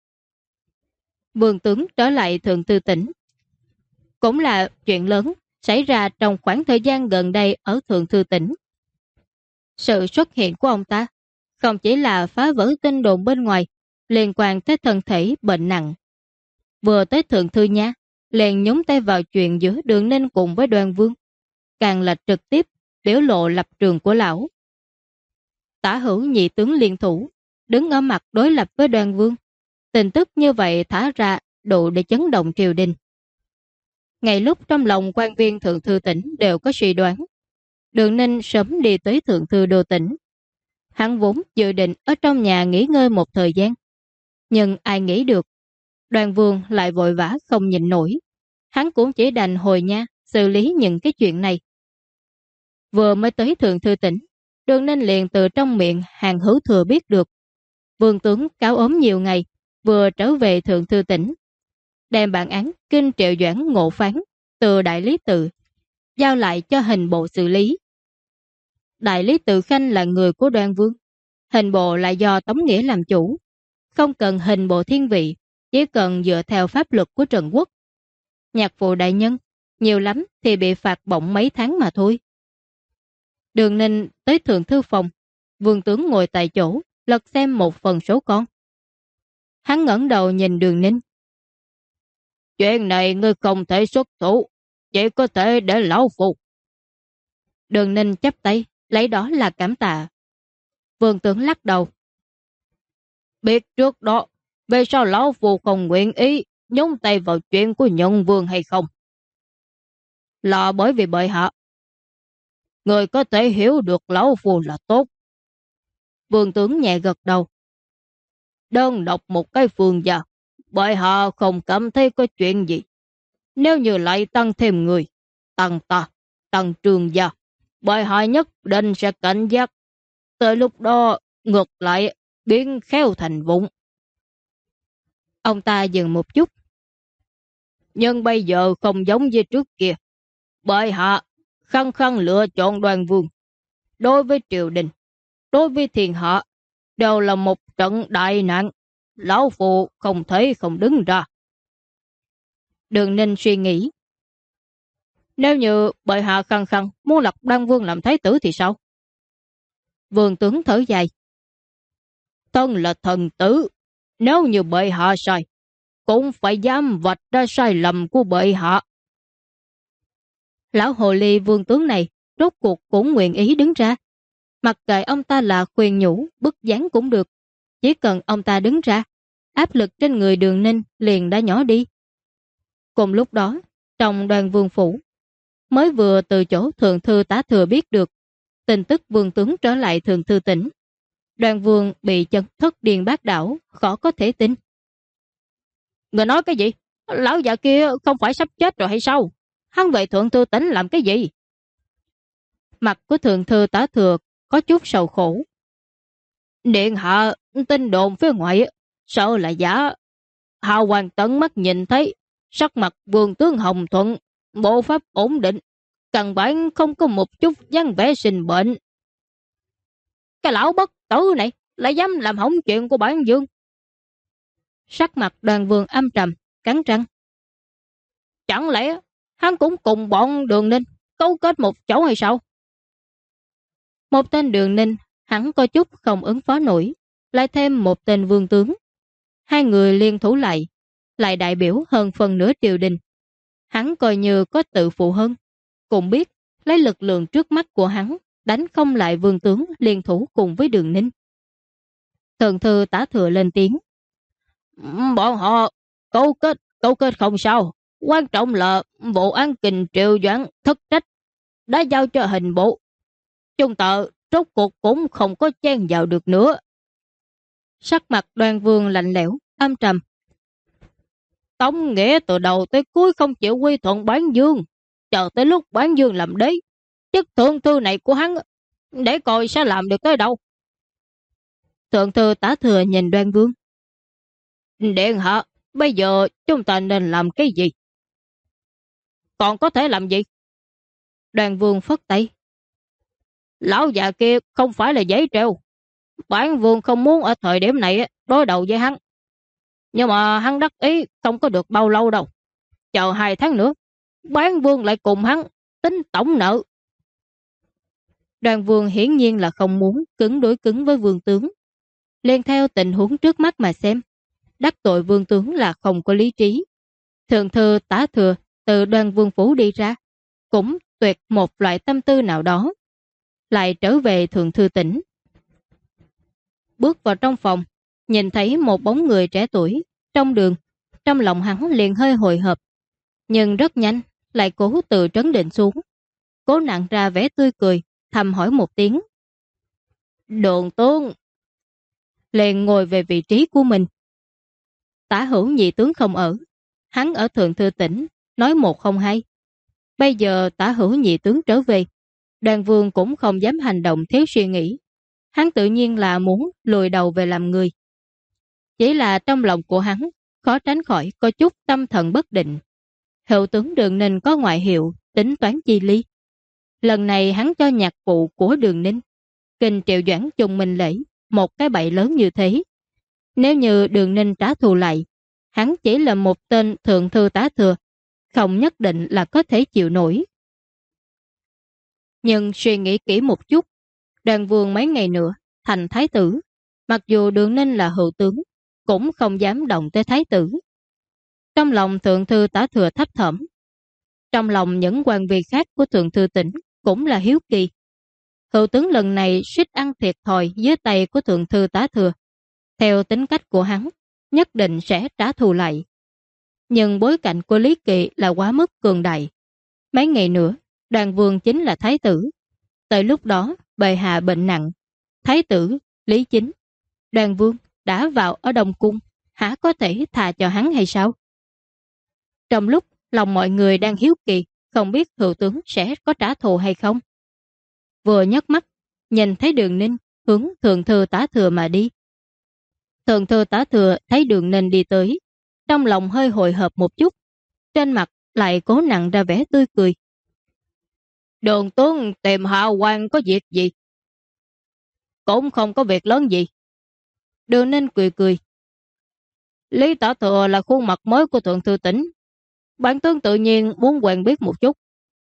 Vương tướng trở lại thượng thư tỉnh cũng là chuyện lớn xảy ra trong khoảng thời gian gần đây ở thượng thư tỉnh. Sự xuất hiện của ông ta không chỉ là phá vỡ tin đồn bên ngoài liên quan tới thân thể bệnh nặng. Vừa tới thượng thư nha, liền nhúng tay vào chuyện giữa Đường Ninh cùng với Đoan Vương, càng là trực tiếp biểu lộ lập trường của lão. Tả Hữu nhị tướng liên thủ, đứng ở mặt đối lập với Đoan Vương. Tin tức như vậy thả ra đủ để chấn động triều đình. Ngay lúc trong lòng quan viên thượng thư tỉnh đều có suy đoán, Đường Ninh sớm đi tới thượng thư đô tỉnh. Hắn vốn dự định ở trong nhà nghỉ ngơi một thời gian. Nhưng ai nghĩ được, Đoan Vương lại vội vã không nhịn nổi. Hắn cũng chỉ đành hồi nha xử lý những cái chuyện này. Vừa mới tới thượng thư tỉnh, Đường Ninh liền từ trong miệng Hàng Hữu Thừa biết được vương tướng cáo ốm nhiều ngày, vừa trở về thượng thư tỉnh, đem bản án kinh Triệu Doãn ngộ phán từ đại lý tự giao lại cho hình bộ xử lý. Đại lý tự Khanh là người của Đoan Vương, hình bộ lại do Tống Nghĩa làm chủ, không cần hình bộ thiên vị, chỉ cần dựa theo pháp luật của Trần Quốc. Nhạc phụ đại nhân nhiều lắm thì bị phạt bổng mấy tháng mà thôi. Đường Ninh tới thượng thư phòng, vương tướng ngồi tại chỗ lật xem một phần số con. Hắn ngẩng đầu nhìn Đường Ninh. Chuyện này ngươi không thể xuất thủ, chỉ có thể để lão phu. Đường Ninh chắp tay, lấy đó là cảm tạ. Vương tướng lắc đầu. Biết trước đó, về sao lão phu không nguyện ý nhúng tay vào chuyện của Nhân Vương hay không? Là bởi vì bệ hạ. Người có thể hiểu được lão phu là tốt. Vương tướng nhẹ gật đầu. Đơn độc một cái phương gia, bệ hạ không cảm thấy có chuyện gì. Nếu như lại tăng thêm người, tăng ta, tăng trường gia, bệ hạ nhất định sẽ cảnh giác. Tới lúc đó, ngược lại, biến khéo thành vụng. Ông ta dừng một chút. Nhưng bây giờ không giống như trước kia. Bệ hạ khăng khăng lựa chọn Đoàn Vương. Đối với triều đình, đối với thiên hạ, đều là một trận đại nạn. Lão phụ không thể không đứng ra. Đường Ninh suy nghĩ. Nếu như bệ hạ khăng khăng muốn lập Đoàn Vương làm thái tử thì sao? Vương tướng thở dài. Thân là thần tử, nếu như bệ hạ sai, cũng phải dám vạch ra sai lầm của bệ hạ. Lão hồ ly vương tướng này rốt cuộc cũng nguyện ý đứng ra. Mặc kệ ông ta là khuyên nhủ, bức gián cũng được. Chỉ cần ông ta đứng ra, áp lực trên người Đường Ninh liền đã nhỏ đi. Cùng lúc đó, trong Đoàn Vương phủ, mới vừa từ chỗ thượng thư tá thừa biết được tin tức vương tướng trở lại thượng thư tỉnh. Đoàn Vương bị chấn thất điên bát đảo, khó có thể tin. Người nói cái gì? Lão già kia không phải sắp chết rồi hay sao? Hắn về thượng thư tỉnh làm cái gì? Mặt của thượng thư tá thừa có chút sầu khổ. Điện hạ tin đồn phía ngoài sợ là giả. Hào Hoàng tận mắt nhìn thấy sắc mặt vương tướng hồng thuận, bộ pháp ổn định, căn bản không có một chút dáng vẻ sinh bệnh. Cái lão bất tử này lại dám làm hỏng chuyện của bản vương. Sắc mặt Đoàn Vương âm trầm, cắn răng. Chẳng lẽ hắn cũng cùng bọn Đường Ninh cấu kết một chỗ hay sao? Một tên Đường Ninh hắn có chút không ứng phó nổi, lại thêm một tên vương tướng. Hai người liên thủ lại đại biểu hơn phần nửa triều đình. Hắn coi như có tự phụ hơn, cũng biết lấy lực lượng trước mắt của hắn đánh không lại vương tướng liên thủ cùng với Đường Ninh. Thượng thư tá thừa lên tiếng. Bọn họ cấu kết không sao. Quan trọng là vụ án Kình Triệu Doãn thất trách đã giao cho hình bộ. Chúng ta rốt cuộc cũng không có chen vào được nữa. Sắc mặt Đoàn Vương lạnh lẽo, âm trầm. Tống Nghĩa từ đầu tới cuối không chịu quy thuận Bán Dương. Chờ tới lúc Bán Dương làm đế, chức thượng thư này của hắn để coi sẽ làm được tới đâu. Thượng thư tá thừa nhìn Đoàn Vương. Điện hạ, bây giờ chúng ta nên làm cái gì? Còn có thể làm gì? Đoàn Vương phất tay. Lão già kia không phải là dễ treo. Bản vương không muốn ở thời điểm này đối đầu với hắn. Nhưng mà hắn đắc ý không có được bao lâu đâu. Chờ 2 tháng nữa, bản vương lại cùng hắn tính tổng nợ. Đoàn Vương hiển nhiên là không muốn cứng đối cứng với vương tướng. Liên theo tình huống trước mắt mà xem, đắc tội vương tướng là không có lý trí. Thượng thư tá thừa từ Đoàn Vương phủ đi ra, cũng tuyệt một loại tâm tư nào đó, lại trở về thượng thư tỉnh. Bước vào trong phòng, nhìn thấy một bóng người trẻ tuổi trong đường, trong lòng hắn liền hơi hồi hộp, nhưng rất nhanh lại cố tự trấn định xuống, cố nặn ra vẻ tươi cười, thầm hỏi một tiếng. Đường tướng. Liền ngồi về vị trí của mình. Tả hữu nhị tướng không ở, hắn ở thượng thư tỉnh, nói một không hai. Bây giờ tả hữu nhị tướng trở về, Đoàn Vương cũng không dám hành động thiếu suy nghĩ. Hắn tự nhiên là muốn lùi đầu về làm người. Chỉ là trong lòng của hắn khó tránh khỏi có chút tâm thần bất định. Hữu tướng Đường Ninh có ngoại hiệu tính toán chi ly. Lần này hắn cho nhạc phụ của Đường Ninh Kình Triệu Doãn trùng mình lễ một cái bẫy lớn như thế. Nếu như Đường Ninh trả thù lại, hắn chỉ là một tên thượng thư tá thừa, không nhất định là có thể chịu nổi. Nhưng suy nghĩ kỹ một chút, Đoàn Vương mấy ngày nữa thành thái tử, mặc dù Đường Ninh là hữu tướng, cũng không dám động tới thái tử. Trong lòng thượng thư tá thừa thấp thỏm, trong lòng những quan viên khác của thượng thư tỉnh cũng là hiếu kỳ. Hữu tướng lần này suýt ăn thiệt thòi dưới tay của thượng thư tá thừa, theo tính cách của hắn, nhất định sẽ trả thù lại. Nhưng bối cảnh của Lý Kỳ là quá mức cường đại. Mấy ngày nữa, Đoàn Vương chính là thái tử. Tới lúc đó, bệ hạ bệnh nặng, thái tử Lý Chính, Đoàn Vương đã vào ở Đông Cung, hả có thể tha cho hắn hay sao? Trong lúc lòng mọi người đang hiếu kỳ, không biết hữu tướng sẽ có trả thù hay không. Vừa nhấc mắt, nhìn thấy Đường Ninh hướng thượng thư tá thừa mà đi. Thượng thư tá thừa thấy Đường Ninh đi tới, trong lòng hơi hồi hộp một chút, trên mặt lại cố nặn ra vẻ tươi cười. Đường tướng tìm Hạ quan có việc gì? Cũng không có việc lớn gì. Đường Ninh cười cười. Lý Tả Thừa là khuôn mặt mới của thượng thư tỉnh, bản tướng tự nhiên muốn quen biết một chút.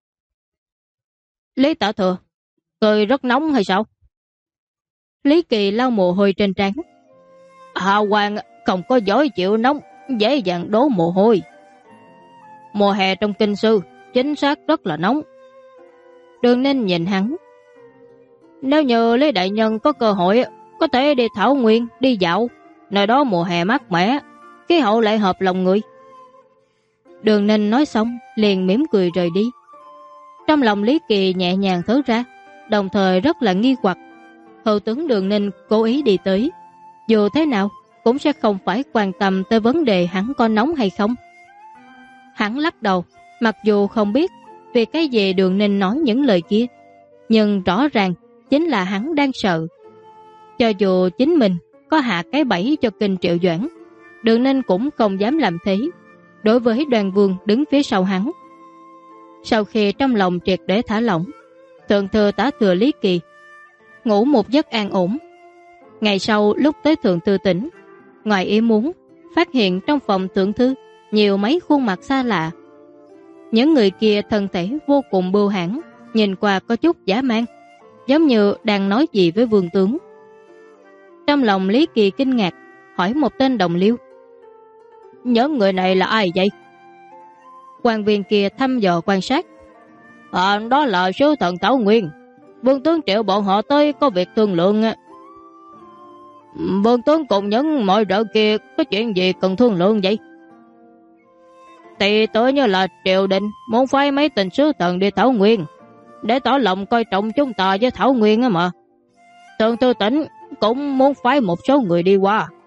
Lý Tả Thừa, cười rất nóng hay sao? Lý Kỳ lau mồ hôi trên trán. Hạ quan không có giỏi chịu nóng, dễ dàng đổ mồ hôi. Mùa hè trong kinh sư chính xác rất là nóng. Đường Ninh nhìn hắn. Nếu như Lý đại nhân có cơ hội, có thể đi Thảo Nguyên, đi dạo, nơi đó mùa hè mát mẻ, khí hậu lại hợp lòng người. Đường Ninh nói xong liền mỉm cười rời đi. Trong lòng Lý Kỳ nhẹ nhàng thở ra, đồng thời rất là nghi hoặc. Hữu tướng Đường Ninh cố ý đi tới, dù thế nào cũng sẽ không phải quan tâm tới vấn đề hắn có nóng hay không. Hắn lắc đầu, mặc dù không biết vì cái gì Đường Ninh nói những lời kia, nhưng rõ ràng chính là hắn đang sợ. Cho dù chính mình có hạ cái bẫy cho Kinh Triệu Doãn, Đường Ninh cũng không dám làm thế đối với Đoàn Vương đứng phía sau hắn. Sau khi trong lòng triệt để thả lỏng, thượng thư tá thừa Lý Kỳ ngủ một giấc an ổn. Ngày sau lúc tới thượng thư tỉnh, ngoài ý muốn phát hiện trong phòng thượng thư nhiều mấy khuôn mặt xa lạ. Những người kia thân thể vô cùng bưu hãn, nhìn qua có chút dã man, giống như đang nói gì với vương tướng. Trong lòng Lý Kỳ kinh ngạc, hỏi một tên đồng liêu. Những người này là ai vậy? Quan viên kia thăm dò quan sát. Đó là sứ thần Thảo Nguyên. Vương tướng triệu bọn họ tới có việc thương lượng. Vương tướng cùng những mọi rợ kia có chuyện gì cần thương lượng vậy? Thì tôi như là triều đình muốn phái mấy tình sứ thần đi Thảo Nguyên, để tỏ lòng coi trọng chúng ta với Thảo Nguyên á mà. Thượng thư tỉnh cũng muốn phái một số người đi qua.